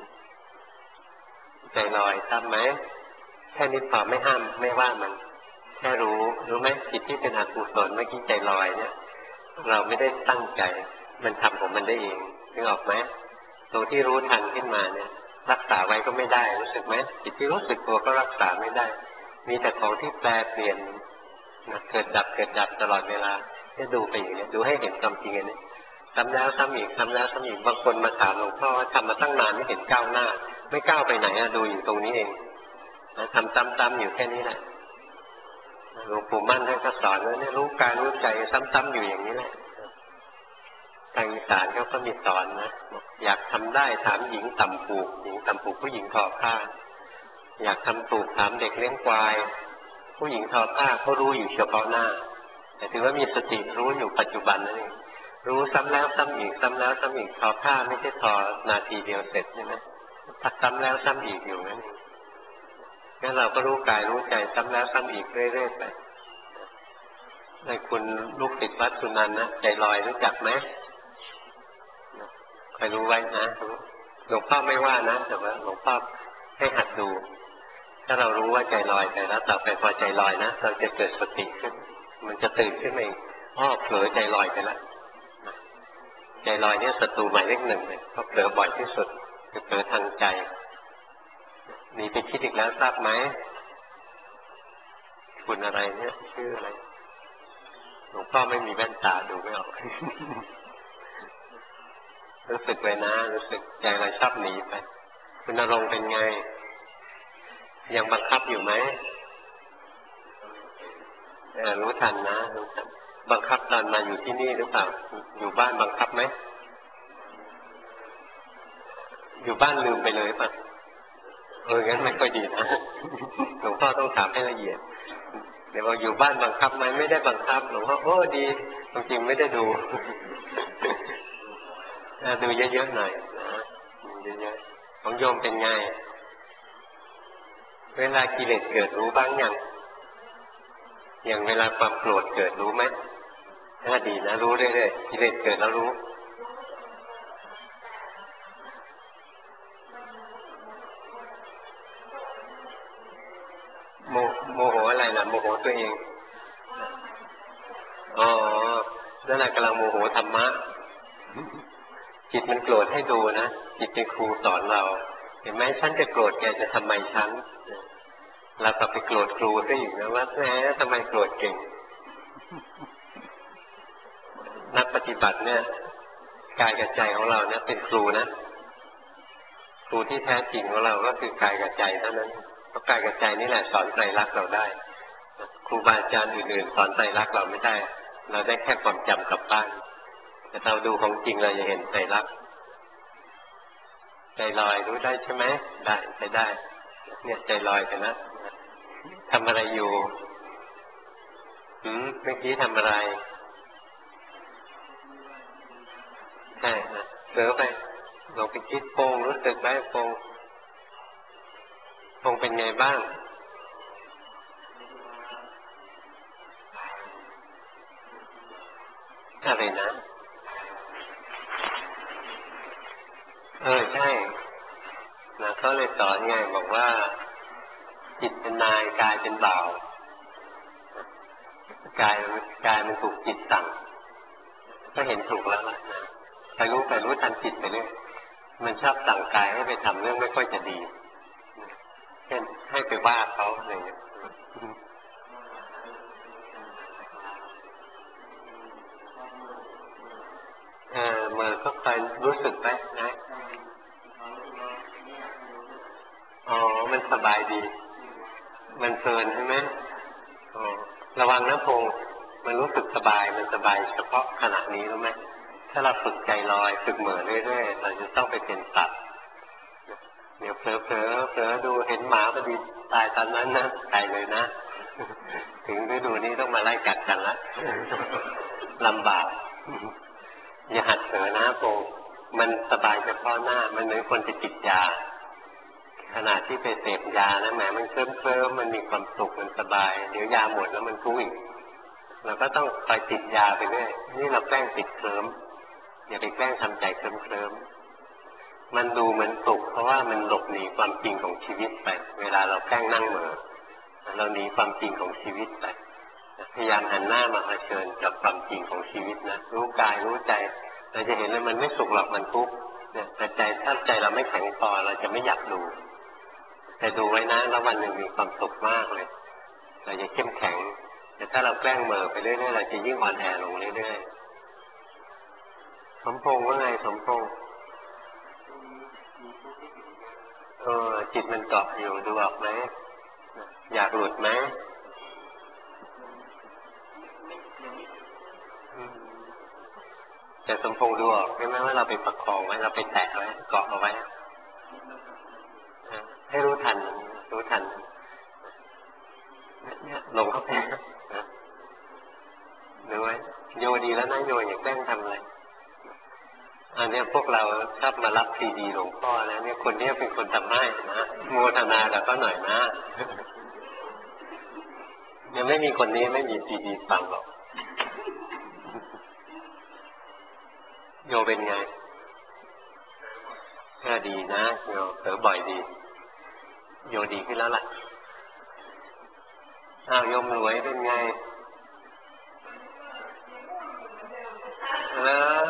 ใจลอยทราบไหมแค่นี้พอไม่ห้ามไม่ว่ามันแค่รู้รู้ไหมจิตที่เป็นอกุศลเมื่อกี้ใจลอยเนี่ยเราไม่ได้ตั้งใจมันทำของมันได้เองนึกออกไหมตัวที่รู้ทันขึ้นมาเนี่ยรักษาไว้ก็ไม่ได้รู้สึกไหมจิตที่รู้สึกตัวก็รักษาไม่ได้มีแต่ของที่แปรเปลี่ยนนะเกิดดับเกิดดับตลอดเวลาจะดูไปอย่างนี้ดูให้เห็นความจริงอันนี้ทำแล้วทำอีกทำแล้วทำอีกบางคนมาถามหลวงพ่อว่าทำมาตั้งนานไม่เห็นก้าวหน้าไม่ก้าวไปไหนอะดูอยู่ตรงนี้เองนะทำซ้ำๆอยู่แค่นี้แหละหลวงปู่มั่นท่านก็สอนว่าเนี่ยรู้กายรู้ใจซ้ำๆอยู่อย่างนี้แหละทางอีสานเขาก็มีสอนนะอยากทำได้ถามหญิงต่ำปูกหญิงต่ำปูกผู้หญิงทอผ้าอยากทำถูกถามเด็กเลี้ยงควายผู้หญิงทอผ้าเขารู้อยู่เฉพาะหน้าแต่ถือว่ามีสติรู้อยู่ปัจจุบันนั่นเองรู้ซ้ำแล้วซ้ำอีกซ้ำแล้วซ้ำอีกทอผ้าไม่ใช่ทอนาทีเดียวเสร็จใช่ไหมถ้าซ้ำแล้วซ้ำอีกอยู่นั่นเองงั้นเราก็รู้กายรู้ใจซ้ำแล้วซ้ำอีกเรื่อยๆไปในคุณลูกศิษย์วัดสุนันท์นะใจลอยรู้จักไหมใครรู้ไว้นะหลวงพ่อไม่ว่านะแต่ว่าหลวงพ่อให้หัดดูถ้าเรารู้ว่าใจลอยไปแล้วต่อไปพอใจลอยนะเราจะเกิดสติขึ้นมันจะตื่นขึ้นเองอ้อเผลอใจลอยไปแล้วใจลอยเนี่ยศัตรูหมายเลขหนึ่งเลยเพราะเผลอบ่อยที่สุดคือเผลอทางใจหนีไปคิดอีกแล้วทราบไหมคุณอะไรเนี่ยชื่ออะไรหลวงพ่อไม่มีแว่นตาดูไม่ออก รู้สึกเลยนะรู้สึกใจเราชอบหนีไปคุณอารมณ์เป็นไงยังบังคับอยู่ไหมเออรู้ทันนะรู้ทันบังคับตอนมาอยู่ที่นี่หรือเปล่าอยู่บ้านบังคับไหมอยู่บ้านลืมไปเลยป่ะเอองั้นไม่ค่อยดีนะหลวงพ่อต้องถามให้ละเอียดเดี๋ยวว่าอยู่บ้านบังคับไหมไม่ได้บังคับหลวงพ่อโอ้ดีจริงไม่ได้ดูดูเยอะๆหน่อยนะเยอะๆของโยมเป็นไงเวลากิเลสเกิดรู้บ้างยังอย่างเวลาความโกรธเกิดรู้ไหมถ้าดีนะรู้เรื่อยๆกิเลสเกิดแล้วรู้โมโมโหอะไรล่ะโมโหตัวเองอ๋อนั่นแหละกำลังโมโหธรรมะจิตมันโกรธให้ดูนะจิตเป็นครูสอนเราเห็นไหมฉันจะโกรธแกจะทำไมฉันเรากลับไปโกรธครูซะอีกนะว่าแหมทำไมโกรธเก่งนักปฏิบัติเนี่ยกายกับใจของเราเนี่ยเป็นครูนะครูที่แท้จริงของเราก็คือกายกับใจเท่านั้นเพราะกายกับใจนี่แหละสอนไตรลักษณ์เราได้ครูบาอาจารย์อื่นๆสอนไตรลักษณ์เราไม่ได้เราได้แค่ความจำกลับบ้านแต่เราดูของจริงเราจะเห็นไตรลักษณ์ใจลอยรู้ได้ใช่ไหมได้ใช้ได้เนี่ยใจลอยกันนะทำอะไรอยู่หืมเมื่อกี้ทำอะไรใช่นะเผลอไปลองไปคิดโปงรู้สึกไหมโปงโปงเป็นไงบ้างอะไรนะเออใช่นะเขาเลยสอนไงบอกว่าจิตเป็นนายกายเป็นบ่าวกายกายมันถูกจิตสั่งก็เห็นถูกแล้วนะไปรู้ไปรู้ทันจิตไปเรื่อยมันชอบสั่งกายให้ไปทำเรื่องไม่ค่อยจะดีเช่นให้ไปว่าเขาอะไรอย่างเงี้ยเออเมื่อก็คอยรู้สึกไหมนะอ๋อมันสบายดีมันเพลินใช่ไหมอ๋อระวังนะพงษ์มันรู้สึกสบายมันสบายเฉพาะขณะนี้รู้ไหมถ้าเราฝึกใจลอยฝึกเหม่อเรื่อยๆเราจะต้องไปเป็นสัตว์เดี๋ยวเผลอเผลอเผลอดูเห็นหมาพอดีตายตอนนั้นนะตายเลยนะถึงฤดูนี้ต้องมาไล่กัดกันละลำบากอย่าหัดเผลอนะพงษ์มันสบายเฉพาะหน้ามันเหมือนคนจะติดยาขณะที่ไปเสพยานะแหมมันเคลิ้มเคลิ้มมันมีความสุขมันสบายเดี๋ยวยาหมดแล้วมันทุกข์อีกเราก็ต้องคอยติดยาไปเรื่อยนี่เราแกล้งติดเคลิ้มอย่าไปแกล้งทำใจเคลิ้มเคลิ้มมันดูเหมือนสุขเพราะว่ามันหลบหนีความจริงของชีวิตไปเวลาเราแกล้งนั่งเหม่อเราหนีความจริงของชีวิตไปพยายามหันหน้ามาเผชิญกับความจริงของชีวิตนะรู้กายรู้ใจเราจะเห็นเลยมันไม่สุขหรอกมันทุกข์เนี่ยแต่ใจถ้าใจเราไม่แข็งพอเราจะไม่อยากดูแต่ดูไว้นะแล้ววันหนึ่งมีความสุขมากเลยเราจะเข้มแข็งแต่ถ้าเราแกล้งเหม่อไปเรื่อยๆเราจะยิ่งอ่อนแอลงเรื่อยๆสมพงษ์ว่าไงสมพงษ์เออจิตมันเกาะอยู่ดูออกไหมอยากหลุดไหมแต่สมพงษ์ดูออกใช่ไหมว่าเราไปประคองไว้เราไปแตะไว้เกาะเอาไว้ให้รู้ทันรู้ทันเนี่ยลงเข้าไปดูไว้โยดีแล้วนะโยอย่าแกล้งทำอะไรอันนี้พวกเราชอบมารับซีดีหลวงพ่อนะเนี่ยคนนี้เป็นคนทำให้นะโมทนาแต่ก็หน่อยนะยังไม่มีคนนี้ไม่มีซีดีฟังหรอกโยเป็นไงก็ดีนะโยเผลอบ่อยดีโยดีขึ้นแล้วล่ะอ้าวโยมรวยเป็นไงแล้ว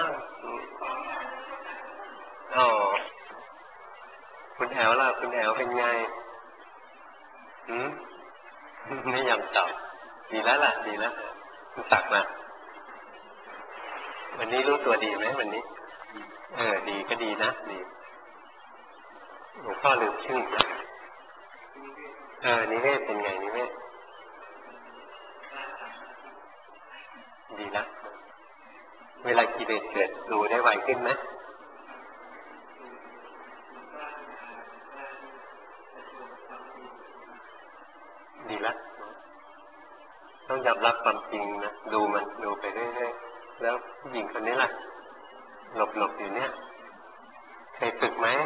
อ๋อคุณแอลล่ะคุณแอลเป็นไงหืมไม่ยอมตอบดีแล้วล่ะดีแล้วคุณตักมาวันนี้รู้ตัวดีไหมวันนี้เออดีก็ดีนะดีหลวงพ่อลืมชื่อเออนิเวศเป็นไงนิเวศดีแล้วเวลากิเลสเกิดดูได้ไวขึ้นไหมดีแล้วต้องยอมรับความจริงนะดูมันดูไปเรื่อยๆแล้วผู้หญิงคนนี้ล่ะหลบๆอยู่เนี่ยเคยฝึกไหม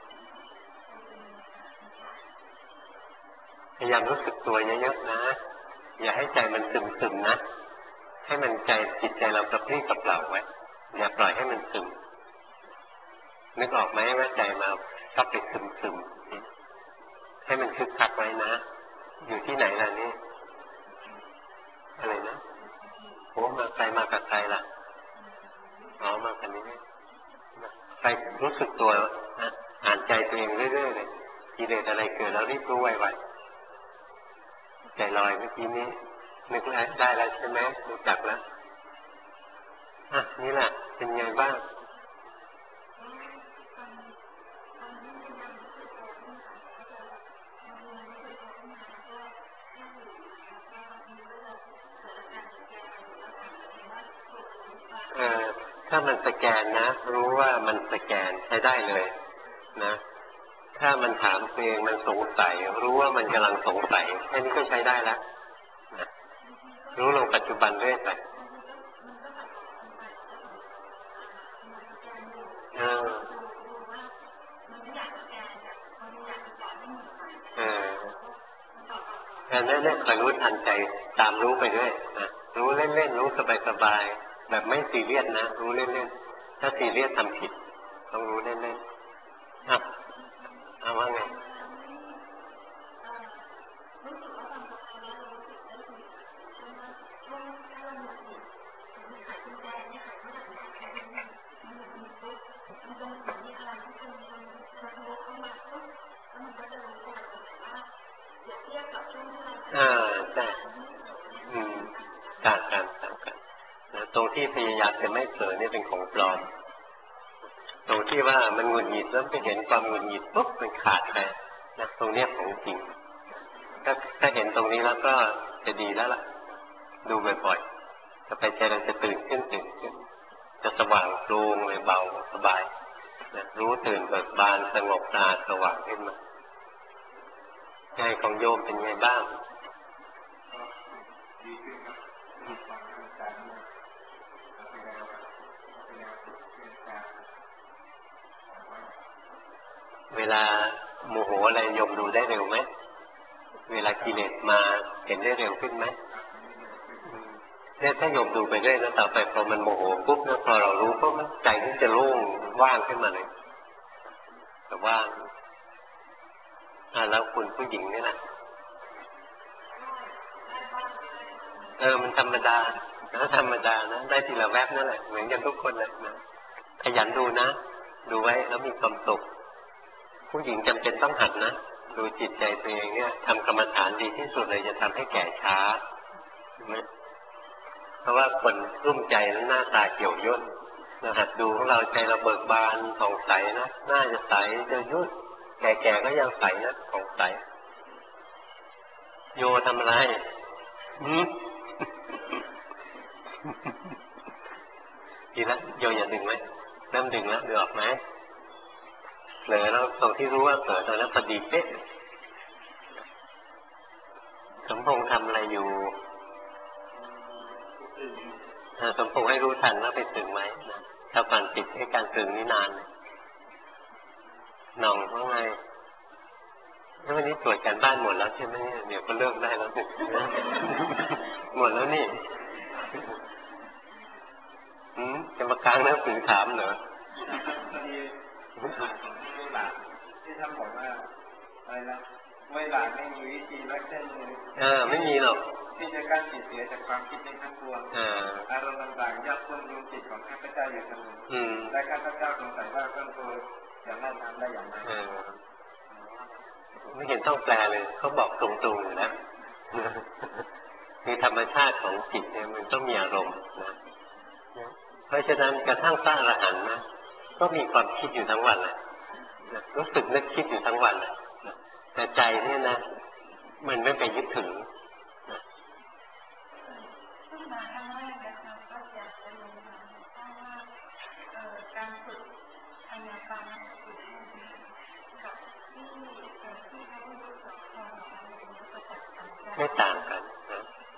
พยายามรู้สึกตัวเยอะๆนะอย่าให้ใจมันซึมๆนะให้มันใจจิตใจเรากระพริบกระเปล่าไว้อย่าปล่อยให้มันซึมนึกออกไหมว่าใจมาชอบไปซึมๆให้มันคึกคักไว้นะอยู่ที่ไหนล่ะนี่อะไรนะโอ้มาใครมากับใครล่ะอ๋อมากันนี้ใครรู้สึกตัวนะอ่านใจตัวเองเรื่อยๆเลยกิเลสอะไรเกิดแล้วรีบรู้ไวๆใจลอยเมื่อกี้นี้นึกได้แล้วใช่ไหมรู้จักแล้วอ่ะนี่แหละเป็นไงบ้างเออถ้ามันสแกนนะรู้ว่ามันสแกนใช้ได้เลยนะถ้ามันถามตัวเองมันสงสัยรู้ว่ามันกำลังสงสัยแค่นี้ก็ใช้ได้แล้วนะรู้ลงปัจจุบันเรื่อยไปเออแต่นั่นเนี่ยคอยรู้ทันใจตามรู้ไปด้วยนะรู้เล่นๆรู้สบายๆแบบไม่ซีเรียสนะรู้เล่นๆถ้าซีเรียสทำผิดต้องรู้เล่นๆอ่ะเอาว่าไงอ่าใช่อืมต่างกันต่างกันนะตรงที่พยายามจะไม่เผลอนี่เป็นของปลอมตรงที่ว่ามันหงุดหงิดแล้วไปเห็นความหงุดหงิดปุ๊บมันขาดไปนะตรงเนี้ยของจริงถ้าถ้าเห็นตรงนี้แล้วก็จะดีแล้วล่ะดูบ่อยๆถ้าไปใจเราจะตื่นขึ้นตื่นขึ้นจะสว่างโปร่งเลยเบาสบายนะรู้ตื่นเบิกบานสงบตาสว่างขึ้นมาใจของโยมเป็นไงบ้างเวลาโมโหอะไรโยมดูได้เร็วไหมเวลากิเลสมาเห็นได้เร็วขึ้นไหมเนี่ยถ้าโยมดูไปเรื่อยแล้วต่อไปพอมันโมโหปุ๊บเนี่ยพอเรารู้ปุ๊บใจมันจะโล่งว่างขึ้นมาเลยแต่ว่างอ่าแล้วคุณผู้หญิงนี่นะเออมันธรรมดานะธรรมดานะได้ทีละแวบนั่นแหละเหมือนกันทุกคนเลยนะขยันดูนะดูไว้แล้วมีความสุขผู้หญิงจำเป็นต้องหัดนะดูจิตใจตัวเองเนี่ยทำกรรมฐานดีที่สุดเลยจะทำให้แก่ช้าเพราะว่าคนรุ่มใจแล้วหน้าตาเกี่ยวย่นเราหัดดูของเราใจเราเบิกบานผ่องใสนะหน้าจะใสจะยุ่นแก่ๆก็ยังใสนะผ่องใสโยทำอะไรหืมดีแล้วโยอย่าดึงไหมเริ่มดึงแล้วดึงออกไหมเผลอแล้วตรงที่รู้ว่าเผลอตอนนั้นพอดีเป๊ะสมพงษ์ทำอะไรอยู่สมพงษ์ให้รู้ทันว่าไปถึงไหมถ้าก่อนปิดให้การถึงนี่นานหน่องว่าไงแล้ววันนี้ตรวจการบ้านหมดแล้วใช่ไหมเดี๋ยวก็เลิกได้แล้วหมดแล้วนี่อืมจะมากลางหนังสือถามเหรอ
ที่ท่านบอกว่าอะไรนะเวลาไม่มีวิธีรักเส้นเลย
เออไม่มีหรอก
ที่จะกั้นจิตเสียจากความคิดในทั้งปวงอารมณ์ต่างๆยับยั้งดวงจิตของข้าพเจ้าอยู่เสมอและข้าพเจ้าสงสัยว่าเรื่องตัวอย่างนั้นทำได้อย่างไร
ไม่เห็นต้องแปลเลยเขาบอกตรงๆอยู่นะคือธรรมชาติของจิตเนี่ยมันต้องมีอารมณ์นะเพราะฉะนั้นกระทั่งพระอรหันต์นะก็มีความคิดอยู่ทั้งวันเลยรู้สึกนึกคิดอยู่ทั้งวันเลยแต่ใจเนี่ยนะมันไม่ไปยึดถือ
การฝึกอานาปานสติกับที่ที่เขาเรียกว่าสอนประจักษ์สัญญา
ไม่ต่างกันนะ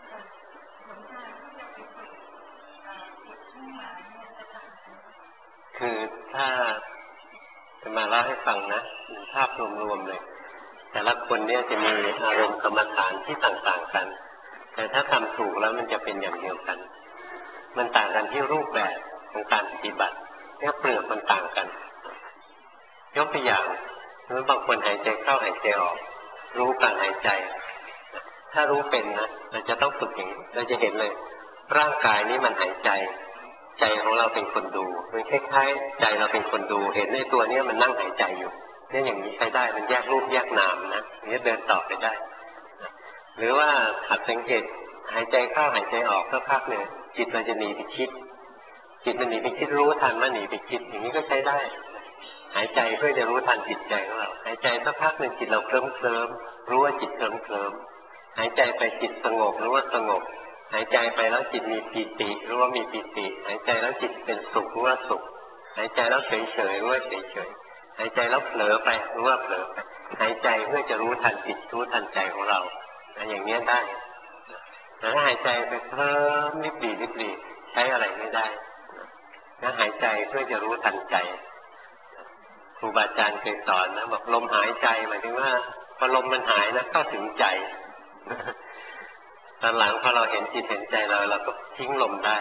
คือถ้าจะมาเล่าให้ฟังนะภาพรวมๆเลยแต่ละคนเนี่ยจะมีอารมณ์กรรมฐานที่ต่างๆกันแต่ถ้าทำถูกแล้วมันจะเป็นอย่างเดียวกันมันต่างกันที่รูปแบบของการปฏิบัติเนี่ยเปลือกมันต่างกันยกตัวอย่างหรือบางคนหายใจเข้าหายใจออกรู้การหายใจถ้ารู้เป็นนะเราจะต้องฝึกอย่างนี้เราจะเห็นเลยร่างกายนี้มันหายใจใจของเราเป็นคนดูมันคล้ายๆใจเราเป็นคนดูเห็นในตัวนี้มันนั่งหายใจอยู่เนี่ยอย่างนี้ใช้ได้มันแยกรูปแยกนามนะอย่างนี้เดินต่อไปได้หรือว่าหัดสังเกตหายใจเข้าหายใจออกสักพักหนึ่งจิตเราจะหนีไปคิดจิตมันหนีไปคิดรู้ทันว่าหนีไปคิดอย่างนี้ก็ใช้ได้หายใจเพื่อจะรู้ทันจิตใจของเราหายใจสักพักหนึ่งจิตเราเคลิ้มเคลิ้มรู้ว่าจิตเคลิ้มเคลิ้มหายใจไปจิตสงบรู้ว่าสงบหายใจไปแล้วจิตมีปีติรู้ว่ามีปีติหายใจแล้วจิตเป็นสุขรู้ว่าสุขหายใจแล้วเฉยเฉยรู้ว่าเฉยเฉยหายใจแล้วเผลอไปรู้ว่าเผลอไปหายใจเพื่อจะรู้ทันจิตรู้ทันใจของเราอย่างนี้ได้แต่ถ้าหายใจไปเพิ่มนิดดีนิดดีใช้อะไรไม่ได้ถ้าหายใจเพื่อจะรู้ทันใจครูบาอาจารย์เคยสอนนะบอกลมหายใจหมายถึงว่าพอลมมันหายนะเข้าถึงใจตอนหลังพอเราเห็นจิตเห็นใจเราเราก็ทิ้งลมได้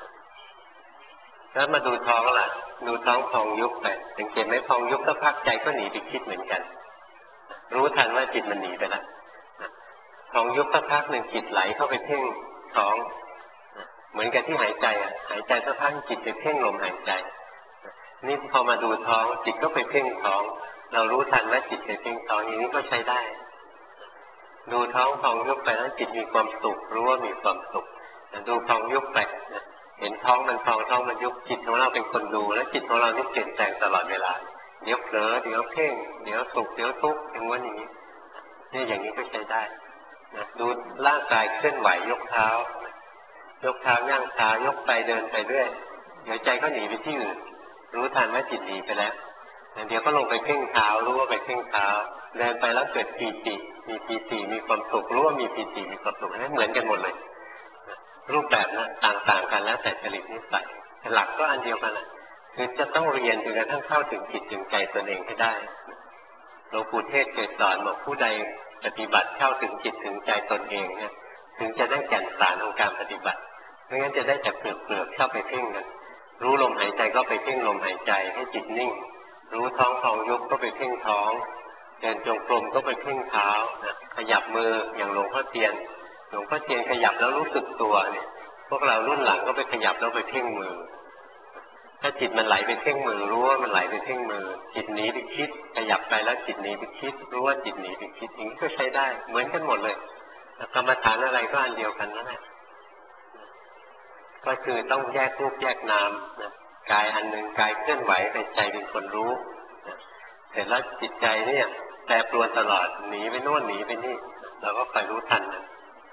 แล้วมาดูท้องล่ะดูท้องพองยุบไปสังเกตไหมพองยุบสักพักใจก็หนีไปคิดเหมือนกันรู้ทันว่าจิตมันหนีไปแล้วพองยุบสักพักหนึ่งจิตไหลเข้าไปเพ่งท้องเหมือนกับที่หายใจอ่ะหายใจสักพักจิตไปเพ่งลมหายใจนี่พอมาดูท้องจิตก็ไปเพ่งท้องเรารู้ทันว่าจิตไปเพ่งท้องอย่างนี้ก็ใช้ได้ดูท้องพองยุบไปแล้วจิตมีความสุขรู้ว่ามีความสุขดูพองยุบไปเห็นท้องมันพองท้องมันยุบจิตของเราเป็นคนดูแล้วจิตของเรานี่เปลี่ยนแปลงตลอดเวลาเดี๋ยวเผลอเดี๋ยวเพ่งเดี๋ยวสุขเดี๋ยวทุกข์อย่างว่าอย่างนี้นี่อย่างนี้ก็ใช้ได้นะดูร่างกายเคลื่อนไหวยกเท้ายกเท้าย่างขายกไปเดินไปเรื่อยเดี๋ยวใจก็หนีไปที่อื่นรู้ทันว่าจิตหนีไปแล้วเดี๋ยวก็ลงไปเพ่งเท้ารู้ว่าไปเพ่งเท้าเดินไปแล้วเกิดปีติมีปีติมีความสุขรู้ว่ามีปีติมีความสุขนั่นเหมือนกันหมดเลยรูปแบบนะต่างๆกันแล้วแต่จริตนิสัยแต่หลักก็อันเดียวกันนะคือจะต้องเรียนจนกระทั่งเข้าถึงจิตถึงใจตนเองให้ได้หลวงปู่เทศเคยสอนบอกผู้ใดปฏิบัติเข้าถึงจิตถึงใจตนเองเนี่ยถึงจะได้แก่นสารของการปฏิบัติไม่งั้นจะได้แต่เปลือกเปลือกเข้าไปเพ่งกันรู้ลมหายใจก็ไปเพ่งลมหายใจให้จิตนิ่งรู้ท้องพองยุบก็ไปเพ่งท้องเดินจงกรมก็ไปเพ่งเท้านะขยับมืออย่างหลวงพ่อเทียนหลวงพ่อเทียนขยับแล้วรู้สึกตัวเนี่ยพวกเรารุ่นหลังก็ไปขยับแล้วไปเพ่งมือถ้าจิตมันไหลไปเพ่งมือรู้ว่ามันไหลไปเพ่งมือจิตหนีไปคิดขยับไปแล้วจิตหนีไปคิดรู้ว่าจิตหนีไปคิดอย่างนี้ก็ใช้ได้เหมือนกันหมดเลยกรรมฐานอะไรก็อันเดียวกันนั่นแหละก็คือต้องแยกรูปแยกนามนะกายอันหนึ่งกายเคลื่อนไหวแต่ใจเป็นคนรู้นะเสร็จแล้วจิตใจเนี่ยแปรปรวนตลอดหนีไปโน่นหนีไปนี่เราก็คอยรู้ทันนะ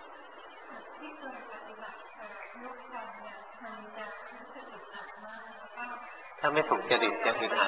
ถ้าไม่ถูกจริตจะอึดอัด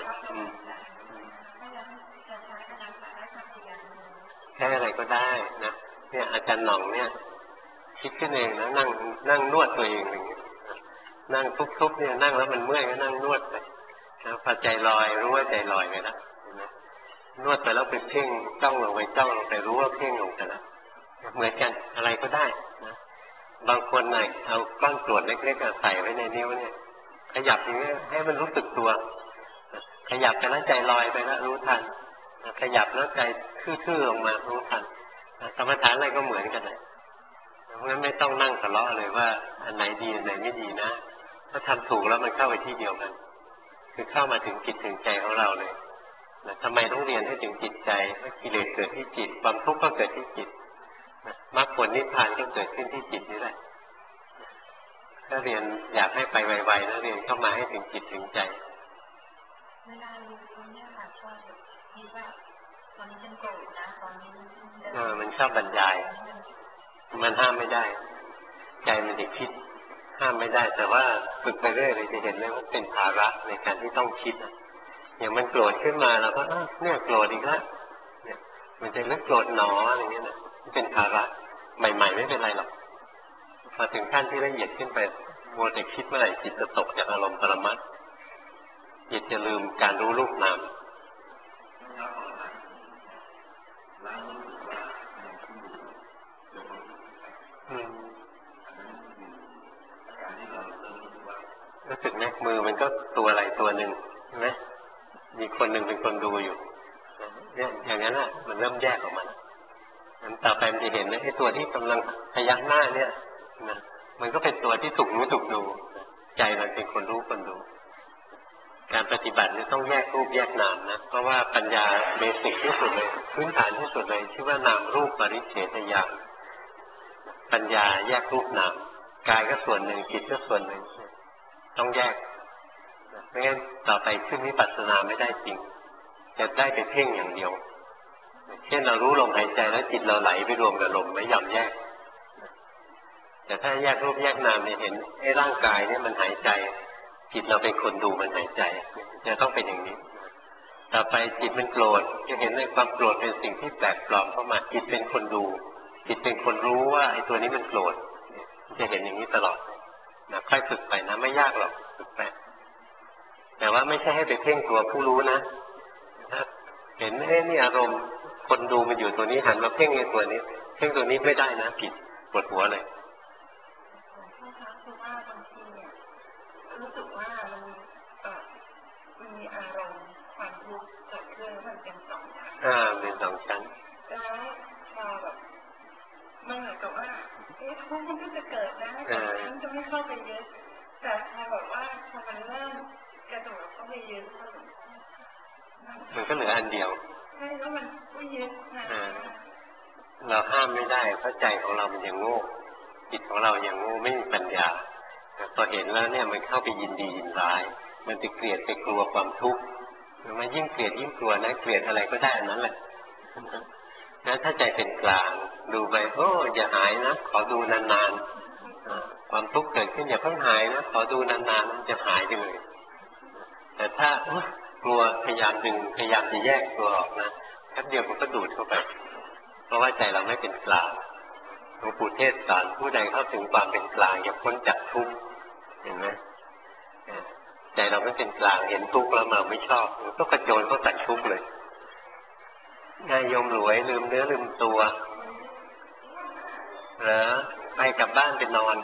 แค่อะไรก็ได้นะเนี่ยอาจารย์หน่องเนี่ยคิดขึ้นเองนะนั่งนั่งนวดตัวเองอย่างเงี้ยนั่งทุบๆเนี่ยนั่งแล้วมันเมื่อยก็นั่งนวดไปแล้วพอใจลอยรู้ว่าใจลอยไปแล้วนวดไปแล้วไปเพ่งจ้องลงไปจ้องลงไปรู้ว่าเพ่งลงไปแล้วเหมือนกันอะไรก็ได้นะบางคนน่ะเอาก้อนกรวดเล็กๆใส่ไว้ในนิ้วเนี่ยขยับอย่างนี้ให้มันรู้สึกตัวขยับไปแล้วใจลอยไปแล้วรู้ทันขยับแล้วใจทื่อๆลงมารู้ทันกรรมฐานอะไรก็เหมือนกันเลยเพราะฉะนั้นไม่ต้องนั่งทะเลาะเลยว่าอันไหนดีอันไหนไม่ดีนะถ้าทำถูกแล้วมันเข้าไปที่เดียวกันคือเข้ามาถึงจิตถึงใจของเราเลยนะทำไมต้องเรียนให้ถึงจิตใจเพราะกิเลสเกิดที่จิตความทุกข์ก็เกิดที่จิตมรรคผลนิพพานก็เกิดขึ้นที่จิตนี่แหละถ้าเรียนอยากให้ไปไวๆแล้วเรียนเข้ามาให้ถึงจิตถึงใจ
เวลาเรียนเนี่ยค่ะชอบคิดว่าตอนนี้ฉันโกรธนะตอนนี้
เออมันชอบบรรยายมันห้ามไม่ได้ใจมันจะคิดห้ามไม่ได้แต่ว่าฝึกไปเรื่อยเลยจะเห็นเลยว่าเป็นภาระในการที่ต้องคิดอย่างมันโกรธขึ้นมาเราก็เนี่ยโกรธอีกแล้วเนี่ยมันจะนึกโกรธหนออะไรเงี้ยนะเป็นภาระใหม่ๆไม่เป็นไรหรอกพอถึงขั้นที่ละเอียดขึ้นไปมัวแต่คิดเมื่อไหร่จิตจะตกจากอารมณ์ปรมัตถ์จิตจะลืมการรู้รูปนามรู้สึกไหมมือมันก็ตัวอะไรตัวหนึ่งใช่ไหมมีคนหนึ่งเป็นคนดูอยู่เนี่ยอย่างนั้นอ่ะมันเริ่มแยกออกมานั้นต่อไปมันจะเห็นนะไอ้ตัวที่กำลังพยักหน้าเนี่ยนะมันก็เป็นตัวที่ถูกรู้ถูกดูใจมันเป็นคนรู้คนดูการปฏิบัตินี่ต้องแยกรูปแยกนามนะเพราะว่าปัญญาเบสิกที่สุดเลยพื้นฐานที่สุดเลยชื่อว่านามรูปปริเฉทญาณปัญญาแยกรูปนามกายก็ส่วนหนึ่งจิตก็ส่วนหนึ่งต้องแยกไม่งั้นต่อไปขึ้นวิปัสสนาไม่ได้จริงจะได้ไปเพ่งอย่างเดียวเช่นเรารู้ลมหายใจแล้วจิตเราไหลไปรวมกับลมไม่ยอมแยกแต่ถ้าแยกรูปแยกนามเนี่ยเห็นไอ้ร่างกายเนี่ยมันหายใจจิตเราเป็นคนดูมันหายใจจะต้องเป็นอย่างนี้ต่อไปจิตมันโกรธจะเห็นในความโกรธเป็นสิ่งที่แปลกปลอมเข้ามาจิตเป็นคนดูจิตเป็นคนรู้ว่าไอ้ตัวนี้มันโกรธจะเห็นอย่างนี้ตลอดนะค่อยฝึกไปนะไม่ยากหรอกฝึกไปแต่ว่าไม่ใช่ให้ไปเพ่งตัวผู้รู้นะเห็นเอ้นี่อารมณ์คนดูมันอยู่ตัวนี้หันมาเพ่งไอ้ตัวนี้ซึ่งตัวนี้ไม่ได้นะผิดปวดหัวเลย
คือว่าบางทีเนี่ยรู้สึกว่ามันมีอารมณ์ความทุกข์เกิดขึ้นมันเป็นสองชั้น
อ่าเป็นสองชั้น
แล้วพอแบบมันเหมือนกับว่าเอ๊ะทุกข์มันก็จะเกิดนะแต่ฉันจะไม่เข้าไปยึดแต่พอแบบว่าพอมันเริ่มกระโดดเข้าไปยึด
มันก็เหลืออันเดียว
ใช่แล้วมันก็ยึดนะ
เราห้ามไม่ได้เพราะใจของเรามันยังโง่จิตของเรายังโง่ไม่มีปัญญาพอเห็นแล้วเนี่ยมันเข้าไปยินดียินร้ายมันจะเกลียดไปกลัวความทุกข์มันยิ่งเกลียดยิ่งกลัวนะเกลียดอะไรก็ได้อันนั้นแหละนะถ้าใจเป็นกลางดูไปโอ้อย่าหายนะขอดูนานๆความทุกข์เกิดขึ้นอย่าเพิ่งหายนะขอดูนานๆมันจะหายไปเลยแต่ถ้ากลัวพยายามดึงพยายามจะแยกตัวออกนะแป๊บเดียวมันก็ดูดเข้าไปเพราะว่าใจเราไม่เป็นกลางหลวงปู่เทศสอนผู้ใดเข้าถึงความเป็นกลางจะพ้นจากทุกข์เห็นไหมใจเราไม่เป็นกลางเห็นทุกข์แล้วเราไม่ชอบก็กระโจนเข้าใส่ทุกข์เลยนายโยมรวยลืมเนื้อลืมตัวเหรอไปกลับบ้านไปนอน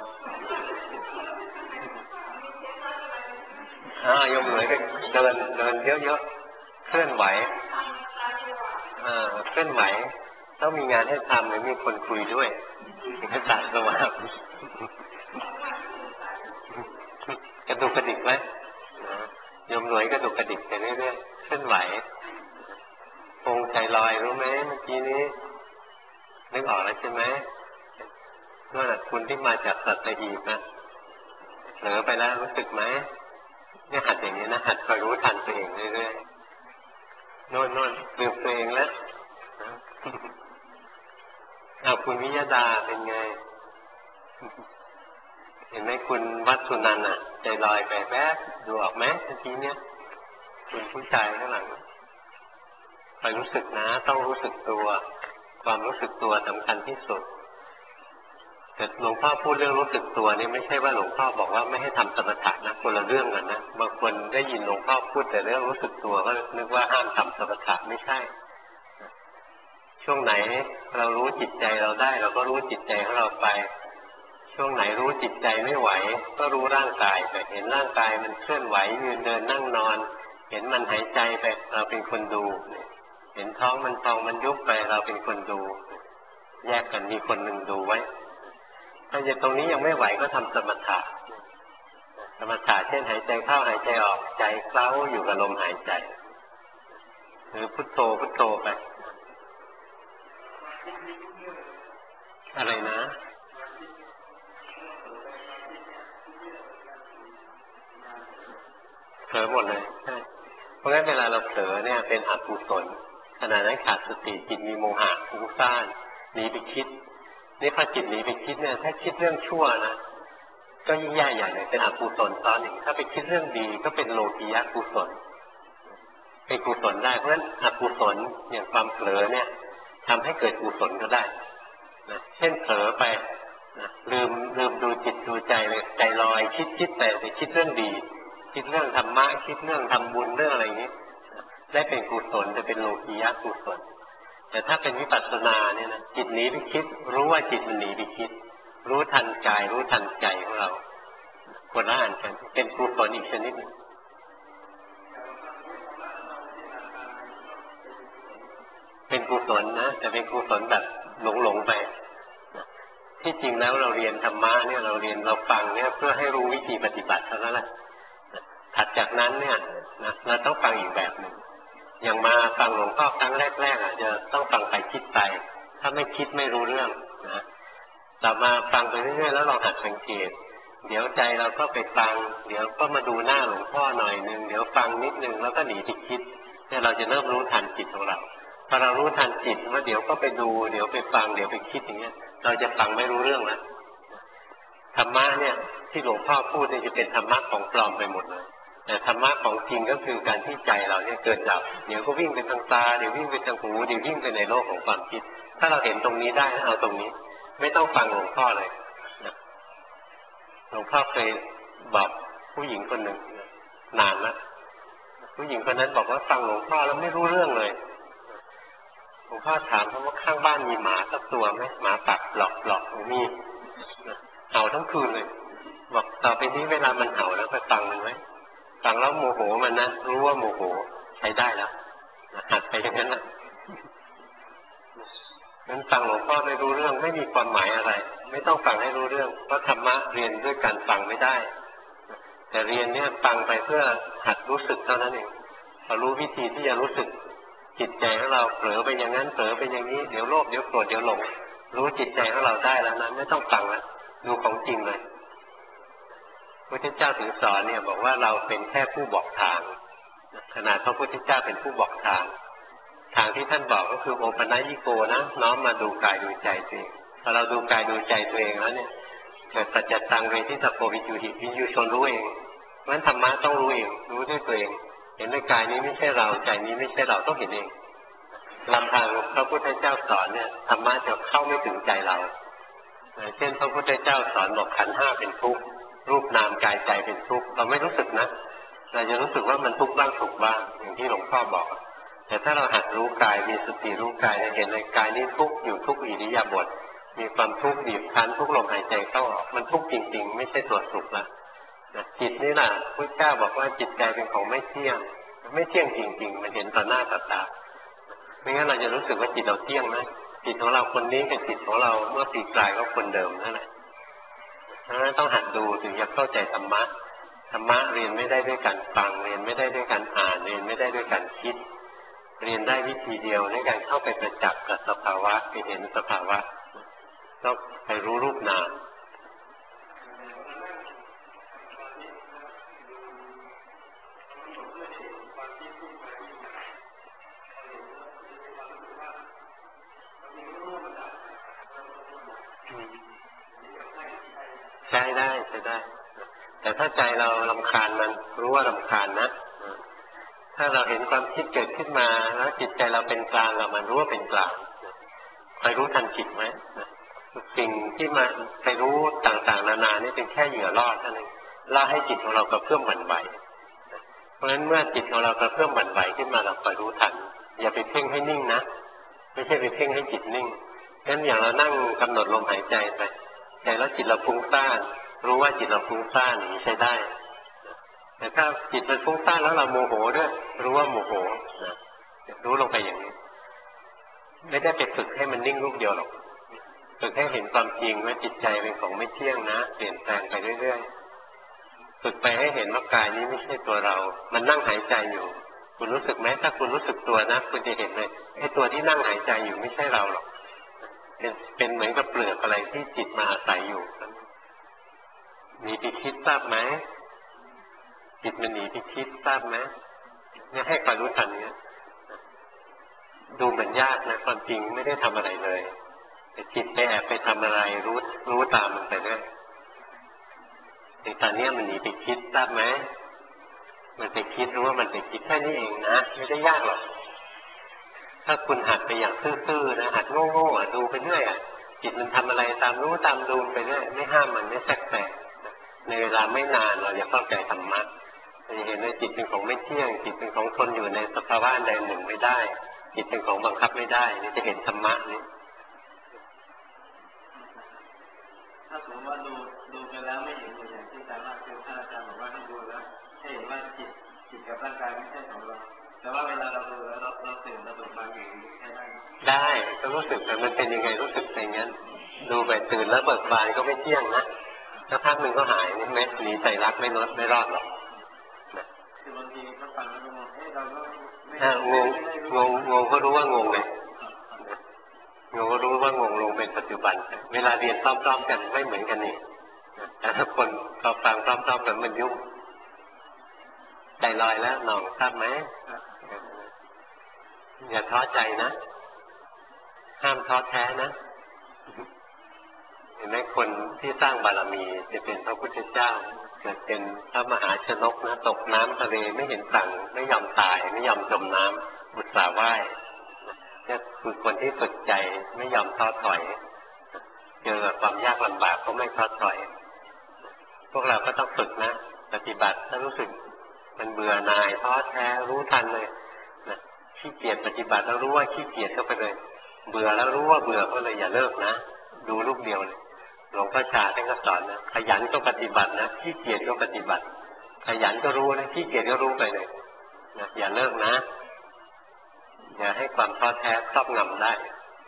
อ่าโยมรวยก็เดินเดินเยอะๆเคลื่อนไหวอ่าเคลื่อนไหวต้องมีงานให้ทำหรือมีคนคุยด้วยถึงจะตัดสมาธิกระดุกกระดิกไหมโยมรวยกระดุกกระดิกไปเรื่อยๆเคลื่อนไหวองค์ใจลอยรู้ไหมเมื่อกี้นี้นึกออกแล้วใช่ไหมนั่นแหละคุณที่มาจากสัตหีบนะเผลอไปแล้วรู้สึกไหมเนี่ยหัดอย่างนี้นะหัดคอยรู้ทันตัวเองเรื่อยๆโน่นโน่นลืมตัวเองแล้วเอาคุณวิยดาเป็นไงเห็นไหมคุณวัดสุนันท์อ่ะใจลอยไปแป๊บดูออกไหมเมื่อกี้เนี้ยคุณผู้ชายข้างหลังคอยรู้สึกนะต้องรู้สึกตัวความรู้สึกตัวสำคัญที่สุดแต่หลวงพ่อพูดเรื่องรู้สึกตัวนี่ไม่ใช่ว่าหลวงพ่อบอกว่าไม่ให้ทำสมถะนะคนละเรื่องกันนะบางคนได้ยินหลวงพ่อพูดแต่เรื่องรู้สึกตัวก็นึกว่าห้ามทำสมถะไม่ใช่ช่วงไหนเรารู้จิตใจเราได้เราก็รู้จิตใจของเราไปช่วงไหนรู้จิตใจไม่ไหวก็รู้ร่างกายไปเห็นร่างกายมันเคลื่อนไหวยืนเดินนั่งนอนเห็นมันหายใจไปเราเป็นคนดูเห็นท้องมันพองมันยุบไปเราเป็นคนดูแยกกันมีคนหนึ่งดูไว้ถ้าจะตรงนี้ยังไม่ไหวก็ทำสมถะสมถะเช่นหายใจเข้าหายใจออกใจเคล้าอยู่กับลมหายใจหรือพุทโธพุทโธไปอะไรนะเผลอหมดเลยใช่เพราะงั้นเวลาเราเผลอเนี่ยเป็นอกุศลขณะนั้นขาดสติจิตมีโมหะฟุ้งซ่านหนีไปคิดนี่พอจิตหนีไปคิดเนี่ยถ้าคิดเรื่องชั่วนะก็ยิ่งแย่ใหญ่เลยเป็นอกุศลซ้อนอีกถ้าไปคิดเรื่องดีก็เป็นโลกียะกุศลเป็นกุศลได้เพราะฉะนั้นอกุศลอย่างความเผลอเนี่ยทำให้เกิดกุศลก็ได้นะเช่นเผลอไปนะลืมลืมดูจิตดูใจเลยใจลอยคิดคิดแต่ไปคิดเรื่องดีคิดเรื่องธรรมะคิดเรื่องทำบุญเรื่องอะไรอย่างนี้ได้เป็นกุศลจะเป็นโลกียะกุศลแต่ถ้าเป็นวิปัสสนาเนี่ยนะจิตหนีไปคิดรู้ว่าจิตมันหนีไปคิดรู้ทันกายรู้ทันใจของเราคนละอันกันเป็นกุศลอีกชนิดนึงเป็นกุศลนะแต่เป็นกุศลแบบหลงหลงไปที่จริงแล้วเราเรียนธรรมะเนี่ยเราเรียนเราฟังเนี่ยเพื่อให้รู้วิธีปฏิบัติเท่านั้นแหละถัดจากนั้นเนี่ยนะเราต้องฟังอีกแบบหนึ่งอย่างมาฟังหลวงพ่อครั้งแรกๆอาจจะต้องฟังไปคิดไปถ้าไม่คิดไม่รู้เรื่องนะต่อมาฟังไปเรื่อยๆแล้วลองหัดสังเกตเดี๋ยวใจเราก็ไปฟังเดี๋ยวก็มาดูหน้าหลวงพ่อหน่อยนึงเดี๋ยวฟังนิดนึงแล้วก็หนีไปคิดเนี่ยเราจะเริ่มรู้ทันจิตของเราพอเรารู้ทันจิตว่าเดี๋ยวก็ไปดูเดี๋ยวไปฟังเดี๋ยวไปคิดอย่างเงี้ยเราจะฟังไม่รู้เรื่องแล้วธรรมะเนี่ยที่หลวงพ่อพูดเนี่ยจะเป็นธรรมะของปลอมไปหมดเลยแต่ธรรมะของจริงก็คือการที่ใจเราเนี่ยเกิดดับเดี๋ยวก็วิ่งไปทางตาเดี๋ยววิ่งไปทางหูเดี๋ยววิ่งไปในโลกของความคิดถ้าเราเห็นตรงนี้ได้เอาตรงนี้ไม่ต้องฟังหลวงพ่อเลยหลวงพ่อเคยบอกผู้หญิงคนหนึ่งนานนะผู้หญิงคนนั้นบอกว่าฟังหลวงพ่อแล้วไม่รู้เรื่องเลยลวงพ่อถามเพราะว่าข้างบ้านมีหมาสักตัวไหมหมาปักหลอกหลอกมีเห่าทั้งคืนเลยบอกต่อไปนี้เวลามันเห่าแล้วไปฟังมันไว้ฟังแล้วโมโหมันนะรู้ว่าโมโหใช้ได้แล้วหัดไปอย่างนั้นนะงั้นฟังหลวงพ่อไม่รู้เรื่องไม่มีความหมายอะไรไม่ต้องฟังให้รู้เรื่องเพราะธรรมะเรียนด้วยการฟังไม่ได้แต่เรียนเนี่ยฟังไปเพื่อหัดรู้สึกเท่านั้นเองพอรู้วิธีที่จะรู้สึกจิตใจของเราเผลอไปอย่างนั้นเผลอไปอย่างนี้เดี๋ยวโลภเดี๋ยวโกรธเดี๋ยวหลงรู้จิตใจของเราได้แล้วนะไม่ต้องฟังแล้วดูของจริงเลยพระพุทธเจ้าถึงสอนเนี่ยบอกว่าเราเป็นแค่ผู้บอกทางขนาดพระพุทธเจ้าเป็นผู้บอกทางทางที่ท่านบอกก็คือโอปัญญิโกนะน้อมมาดูกายดูใจตัวเองพอเราดูกายดูใจตัวเองแล้วเนี่ยเกิดปัจจตังเวทิตโพวิจูหิวิญญูชนรู้เองเพราะฉะนั้นธรรมะต้องรู้เองรู้ด้วยตัวเองเห็นในกายนี้ไม่ใช่เราใจนี้ไม่ใช่เราต้องเห็นเองลำพังพระพุทธเจ้าสอนเนี่ยธรรมะจะเข้าไม่ถึงใจเราเช่นพระพุทธเจ้าสอนบอกขันธ์ห้าเป็นทุกข์รูปนามกายใจเป็นทุกข์เราไม่รู้สึกนะเราจะรู้สึกว่ามันทุกข์บ้างสุขบ้างอย่างที่หลวงพ่อบอกแต่ถ้าเราหัดรู้กายมีสติรู้กายจะเห็นในกายนี้ทุกข์อยู่ทุกอิริยาบถมีความทุกข์บีบคั้นทุกลมหายใจเข้าออกมันทุกข์จริงๆไม่ใช่ตัวสุขละจิตนี่แหละพระเจ้าบอกว่าจิตใจเป็นของไม่เที่ยงไม่เที่ยงจริงๆมันเห็นต่อหน้าต่อตาไม่งั้นเราจะรู้สึกว่าจิตเราเที่ยงนะจิตของเราคนนี้กับจิตของเราเมื่อปีกลายก็คนเดิมนั่นแหละฉะนั้นต้องหัดดูถึงจะเข้าใจธรรมะธรรมะเรียนไม่ได้ด้วยการฟังเรียนไม่ได้ด้วยการอ่านเรียนไม่ได้ด้วยการคิดเรียนได้วิธีเดียวในการเข้าไปประจักษ์กับสภาวะไปเห็นสภาวะต้องไปรู้รูปนามใช้ได้ใช้ได้แต่ถ้าใจเรารำคาญมันรู้ว่ารำคาญนะถ้าเราเห็นความคิดเกิดขึ้นมาแล้วจิตใจเราเป็นกลางเรามันรู้ว่าเป็นกลางคอยรู้ทันจิตไหมสิ่งที่มาไปรู้ต่างๆนานานี่เป็นแค่เหยื่อล่อเท่านั้นล่อให้จิตของเรากระเพื่อมหวั่นไหวเพราะฉะนั้นเมื่อจิตของเรากระเพื่อมหวั่นไหวขึ้นมาเราคอยรู้ทันอย่าไปเพ่งให้นิ่งนะไม่ใช่ไปเพ่งให้จิตนิ่งงั้นอย่างเรานั่งกำหนดลมหายใจไปแต่แล้วจิตเราฟุ้งซ่านรู้ว่าจิตเราฟุ้งซ่านอย่างนี้ใช้ได้แต่ถ้าจิตมันฟุ้งซ่านแล้วเราโมโหด้วยรู้ว่าโมโหนะรู้ลงไปอย่างนี้ไม่ได้ไปฝึกให้มันนิ่งรูปเดียวหรอกฝึกให้เห็นความจริงว่าจิตใจเป็นของไม่เที่ยงนะเปลี่ยนแปลงไปเรื่อยๆฝึกไปให้เห็นว่ากายนี้ไม่ใช่ตัวเรามันนั่งหายใจอยู่คุณรู้สึกไหมถ้าคุณรู้สึกตัวนะคุณจะเห็นเลยไอ้ตัวที่นั่งหายใจอยู่ไม่ใช่เราหรอกเป็นเป็นเหมือนกับเปลือกอะไรที่จิตมาอาศัยอยู่มีไปคิดทราบไหมจิตมันหนีไปคิดทราบไหมเนี่ยให้ความรู้ทันเนี้ยดูเหมือนยากนะความจริงไม่ได้ทำอะไรเลยแต่จิตไปแอบไปทำอะไรรู้รู้ตามมันไปเรื่อยในตอนนี้มันหนีไปคิดทราบไหมมันไปคิดรู้ว่ามันไปคิดแค่นี้เองนะไม่ได้ยากหรอกถ้าคุณหัดไปอย่างซื่อๆนะหัดโง่ๆดูไปเรื่อยจิตมันทำอะไรตามรู้ตามดูไปเรื่อยไม่ห้ามมันไม่แทรกแซงในเวลาไม่นานเราจะเข้าใจธรรมะเราจะเห็นว่าจิตเป็นของไม่เที่ยงจิตเป็นของทนอยู่ในสภาวะใดหนึ่งไม่ได้จิตเป็นของบังคับไม่ได้นี่จะเห็นธรรมะนี้
ถ้าสมมติว่าดูดูไปแล้วไม่เห็นอย่างที่อาจารย์ว่าคือท่านอาจารย์บอกว่าให้ดูแล้วให้เห็นว่าจิตจิตกับร่างกายไม่ใช่ของเราแต่ว่าเวลาเราดูแล้วเราเราตื่นเราเบิกบานอย่างนี้ใช่ได้
ได้ก็รู้สึกแต่มันเป็นยังไงรู้สึกอย่างนั้นดูไปตื่นแล้วเบิกบานก็ไม่เที่ยงนะสักพักหนึ่งก็หายนี่ไหมหนีใจรักไม่ลดไม่รอดหรอก
คือบางทีก็ฟังแล้วงงเฮ้ยเราก็ไม่
งงงงงงก็รู้ว่างงเลยงงก็รู้ว่างงลงเป็นปัจจุบันเวลาเรียนพร้อมๆกันไม่เหมือนกันนี่แต่ถ้าคนเขาฟังพร้อมๆกันมันยุ่งใจลอยแล้วหน่องทราบไหมอย่าท้อใจนะห้ามท้อแท้นะเห็นไหมคนที่สร้างบารมีจะเป็นพระพุทธเจ้าเกิดเป็นพระมหาชนกนะตกน้ำทะเลไม่เห็นฝั่งไม่ยอมตายไม่ยอมจมน้ำอุตส่าห์ว่ายนี่คือคนที่ฝึกใจไม่ยอมท้อถอยเจอความยากลำบากก็ไม่ท้อถอยพวกเราก็ต้องฝึกนะปฏิบัติถ้ารู้สึกมันเบื่อหน่ายท้อแท้รู้ทันเลยนะขี้เกียจปฏิบัติแล้วรู้ว่าขี้เกียจก็ไปเลยเบื่อแล้วรู้ว่าเบื่อก็เลยอย่าเลิกนะดูลูกเดียวเลยหลวงพ่อชาท่านก็สอนนะขยันก็ปฏิบัตินะขี้เกียจก็ปฏิบัติขยันก็รู้นะขี้เกียจก็รู้ไปเลยนะอย่าเลิกนะอย่าให้ความท้อแท้ครอบงำได้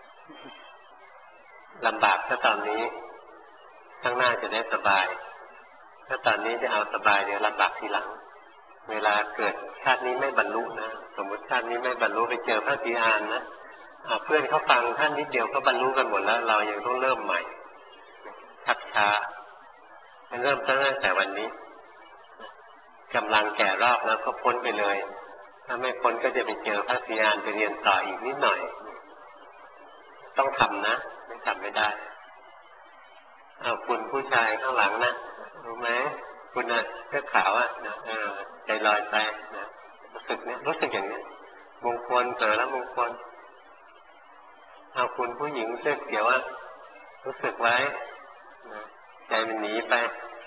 ลำบากถ้าตอนนี้ข้างหน้าจะได้สบายถ้าตอนนี้จะเอาสบายเดี๋ยวลำบากทีหลังเวลาเกิดชาตินี้ไม่บรรลุนะสมมติชาตินี้ไม่บรรลุไปเจอพระศรีอานนะเพื่อนเขาฟังท่านนิดเดียวก็บรรลุกันหมดแล้วเรายังต้องเริ่มใหม่ทักช้าเริ่มตั้งแต่วันนี้กำลังแก่รอบแล้วก็พ้นไปเลยถ้าไม่พ้นก็จะไปเจอพระศรีอานไปเรียนต่ออีกนิดหน่อยต้องทำนะไม่ทำไม่ได้เอาคุณผู้ชายข้างหลังนะรู้ไหมคุณน่ะเสื้อขาวอ่ะนะเออใจลอยไปนะรู้สึกเนี่ยรู้สึกอย่างนี้มงคลเจอแล้วมงคลเอาคุณผู้หญิงเสื้อเขียวอ่ะรู้สึกไว้นะใจมันหนีไป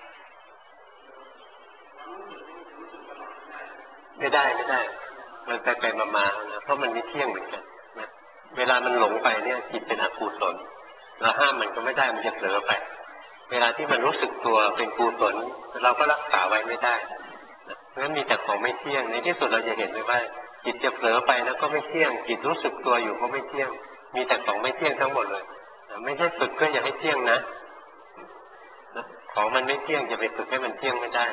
ไม่ได้ไม่ได้มันไปไปมาๆนะเพราะมันไม่เที่ยงเหมือนกันนะเวลามันหลงไปเนี่ยจิตเป็นอกุศลเราห้ามมันก็ไม่ได้มันจะเผลอไปเวลาที่มันรู้สึกตัวเป็นกุศลเราก็รักษาไว้ไม่ได้เพราะฉะนั้นมีแต่ของไม่เที่ยงในที่สุดเราจะเห็นเลยว่าจิตจะเผลอไปแล้วก็ไม่เที่ยงจิตรู้สึกตัวอยู่ก็ไม่เที่ยงมีแต่ของไม่เที่ยงทั้งหมดเลยไม่ใช่ฝึกเพื่อจะให้เที่ยงนะของมันไม่เที่ยงจะไปฝึกให้มันเที่ยงไม่ได้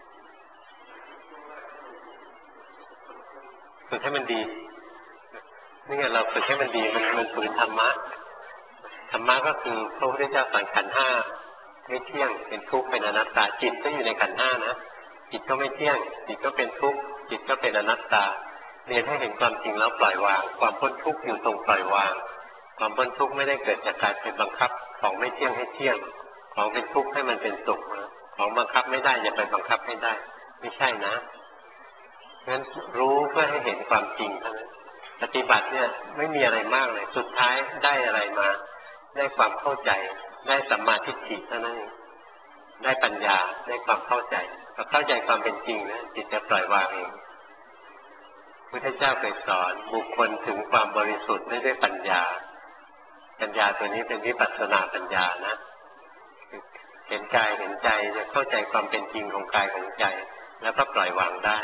ฝึกให้มันดีนี่ไงเราฝึกให้มันดีมันมันฝืนธรรมะธรรมะก็คือพระพุทธเจ้าสอนขันธ์ห้าไม่เที่ยงเป็นทุกข์เป็นอนัตตาจิตก็อยู่ในขันธ์ห้านะจิตก็ไม่เที่ยงจิตก็เป็นทุกข์จิตก็เป็นอนัตตาเรียนให้เห็นความจริงแล้วปล่อยวางความพ้นทุกข์อยู่ตรงปล่อยวางความพ้นทุกข์ไม่ได้เกิดจากการเป็นบังคับของไม่เที่ยงให้เที่ยงของเป็นทุกข์ให้มันเป็นสุขของบังคับไม่ได้อย่าไปบังคับให้ได้ไม่ใช่นะงั้นรู้เพื่อให้เห็นความจริงเท่านั้นปฏิบัติเนี่ยไม่มีอะไรมากเลยสุดท้ายได้อะไรมาได้ความเข้าใจได้สัมมาทิฏฐิเท่านั้นเองได้ปัญญาได้ความเข้าใจพอเข้าใจความเป็นจริงนะจิตจะปล่อยวางเองพุทธเจ้าเคยสอนบุคคลถึงความบริสุทธิ์ไม่ได้ปัญญาปัญญาตัวนี้เป็นวิปัสสนาปัญญานะเห็นกายเห็นใจจะเข้าใจความเป็นจริงของกายของใจแล้วก็ปล่อยวางได้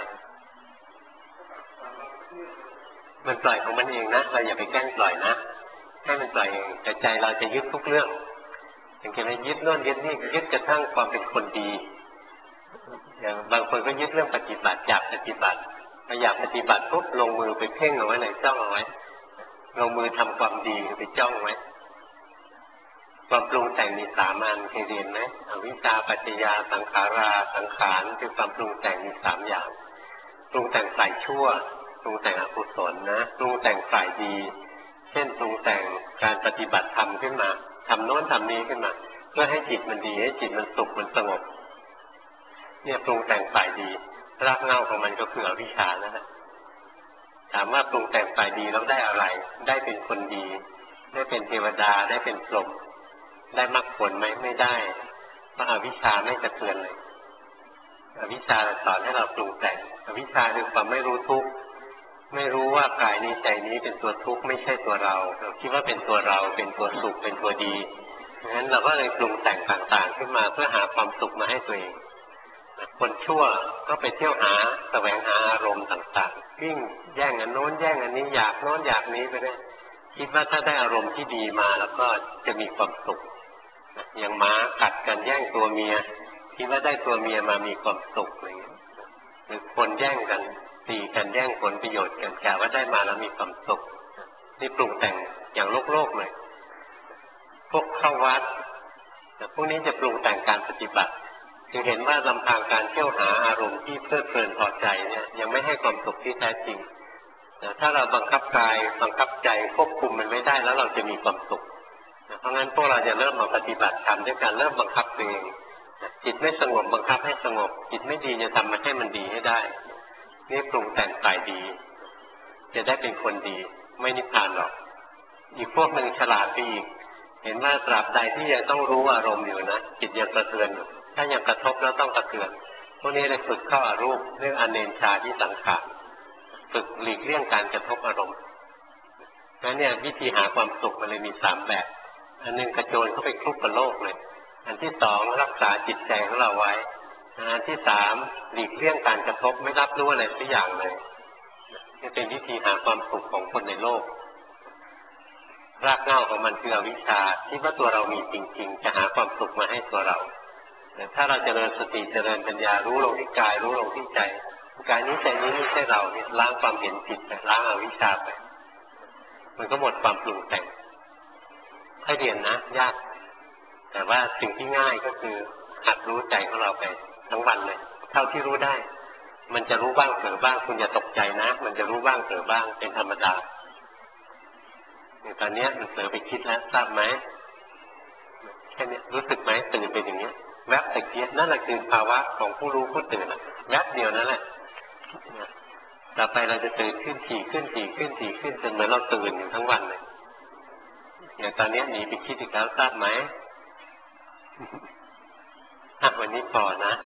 มันปล่อยของมันเองนะเราอย่าไปแกล้งปล่อยนะให้มันปล่อยเองแต่ใจเราจะยึดทุกเรื่องอย่างเช่นยึดโน่นยึดนี่ยึดกระทั่งความเป็นคนดีอย่างบางคนก็ยึดเรื่องปฏิบัติอยากปฏิบัติพออยากปฏิบัติปุ๊บลงมือไปเพ่งเอาไว้เลยจ้องเอาไว้ลงมือทำความดีไปจ้องไว้ความปรุงแต่งมีสามอันเคยเรียนไหมอวิชชาปัจจยาสังขาราสังขารคือความปรุงแต่งมีสามอย่างปรุงแต่งฝ่ายชั่วปรุงแต่งอกุศลนะปรุงแต่งฝ่ายดีเช่นปรุงแต่งการปฏิบัติธรรมขึ้นมาทำโน้นทำนี้ขึ้นมาเพื่อให้จิตมันดีให้จิตมันสุขมันสงบเนี่ยปรุงแต่งฝ่ายดีรากเหง้าของมันก็คืออวิชชานั่นแหละถามว่าปรุงแต่งฝ่ายดีแล้วได้อะไรได้เป็นคนดีได้เป็นเทวดาได้เป็นพรหมได้มรรคผลไหมไม่ได้เพราะอวิชชาไม่กระเทือนเลยอวิชชาสอนให้เราปรุงแต่งอวิชชาคือความไม่รู้ทุกข์ไม่รู้ว่ากายนี้ใจนี้เป็นตัวทุกข์ไม่ใช่ตัวเราเราคิดว่าเป็นตัวเราเป็นตัวสุขเป็นตัวดีงั้นเราก็เลยปรุงแต่งต่างๆขึ้นมาเพื่อหาความสุขมาให้ตัวเองคนชั่วก็ไปเที่ยวหาแสวงหาอารมณ์ต่างๆวิ่งแย่งอันโน้นแย่งอันนี้อยากโน้นอยากนี้ไปได้คิดว่าถ้าได้อารมณ์ที่ดีมาแล้วก็จะมีความสุขอย่างม้ากัดกันแย่งตัวเมียคิดว่าได้ตัวเมียมามีความสุขอะไรอย่างเงี้ยหรือคนแย่งกันตีกันแย่งผลประโยชน์กันกะว่าได้มาแล้วมีความสุขนี่ปรุงแต่งอย่างโลกโลกเลยพวกเข้าวัดแต่พวกนี้จะปรุงแต่งการปฏิบัติจึงเห็นว่าลำพังการเที่ยวหาอารมณ์ที่เพลิดเพลินพอใจเนี่ยยังไม่ให้ความสุขที่แท้จริงแต่ถ้าเราบังคับกายบังคับใจควบคุมมันไม่ได้แล้วเราจะมีความสุขเพราะงั้นพวกเราจะเริ่มมาปฏิบัติธรรมด้วยการเริ่มบังคับตัวเองจิตไม่สงบบังคับให้สงบจิตไม่ดีจะทำมันให้มันดีให้ได้นี่ปรุงแต่งฝ่ายดีจะได้เป็นคนดีไม่นิพพานหรอกอีกพวกหนึ่งฉลาดไปอีกเห็นว่าตราบใดที่ยังต้องรู้อารมณ์อยู่นะจิตยังกระเทือนอยู่ถ้ายังกระทบแล้วต้องกระเทือนพวกนี้เลยฝึกเข้าอารูปเรื่องอเนชชาที่สังขารฝึกหลีกเลี่ยงการกระทบอารมณ์นั้นเนี่ยวิธีหาความสุขมันเลยมีสามแบบอันหนึ่งกระโจนเข้าไปคลุกกับโลกเลยอันที่สองรักษาจิตใจของเราไว้อันที่สามหลีกเลี่ยงการกระทบไม่รับรู้อะไรสักอย่างเลยนี่เป็นวิธีหาความสุขของคนในโลกรากเหง้าของมันคืออวิชชาที่ว่าตัวเรามีจริงๆจะหาความสุขมาให้ตัวเราแต่ถ้าเราเจริญสติเจริญปัญญารู้ลงที่กายรู้ลงที่ใจกายนี้ใจนี้ไม่ใช่เราเนี่ยล้างความเห็นผิดไปล้างอวิชชาไปมันก็หมดความปรุงแต่งให้เรียนนะยากแต่ว่าสิ่งที่ง่ายก็คือหัดรู้ใจของเราไปทั้งวันเลยเท่าที่รู้ได้มันจะรู้บ้างเผลอบ้างคุณอย่าตกใจนะมันจะรู้บ้างเผลอบ้างเป็นธรรมดาตอนนี้มันเผลอไปคิดแล้วทราบไหมแค่นี้รู้สึกไหมตื่นเป็นอย่างนี้แวบตะเกียบนั่นแหละคือภาวะของผู้รู้ผู้ตื่นแวบเดียวนั่นแหละต่อไปเราจะตื่นขึ้นถี่ขึ้นถี่ขึ้นถี่ขึ้นจนเหมือนเราตื่นอยู่ทั้งวันเลยอย่างตอนนี้หนีไปคิดอีกแล้วทราบไหมอ่ะวันนี้พอนะ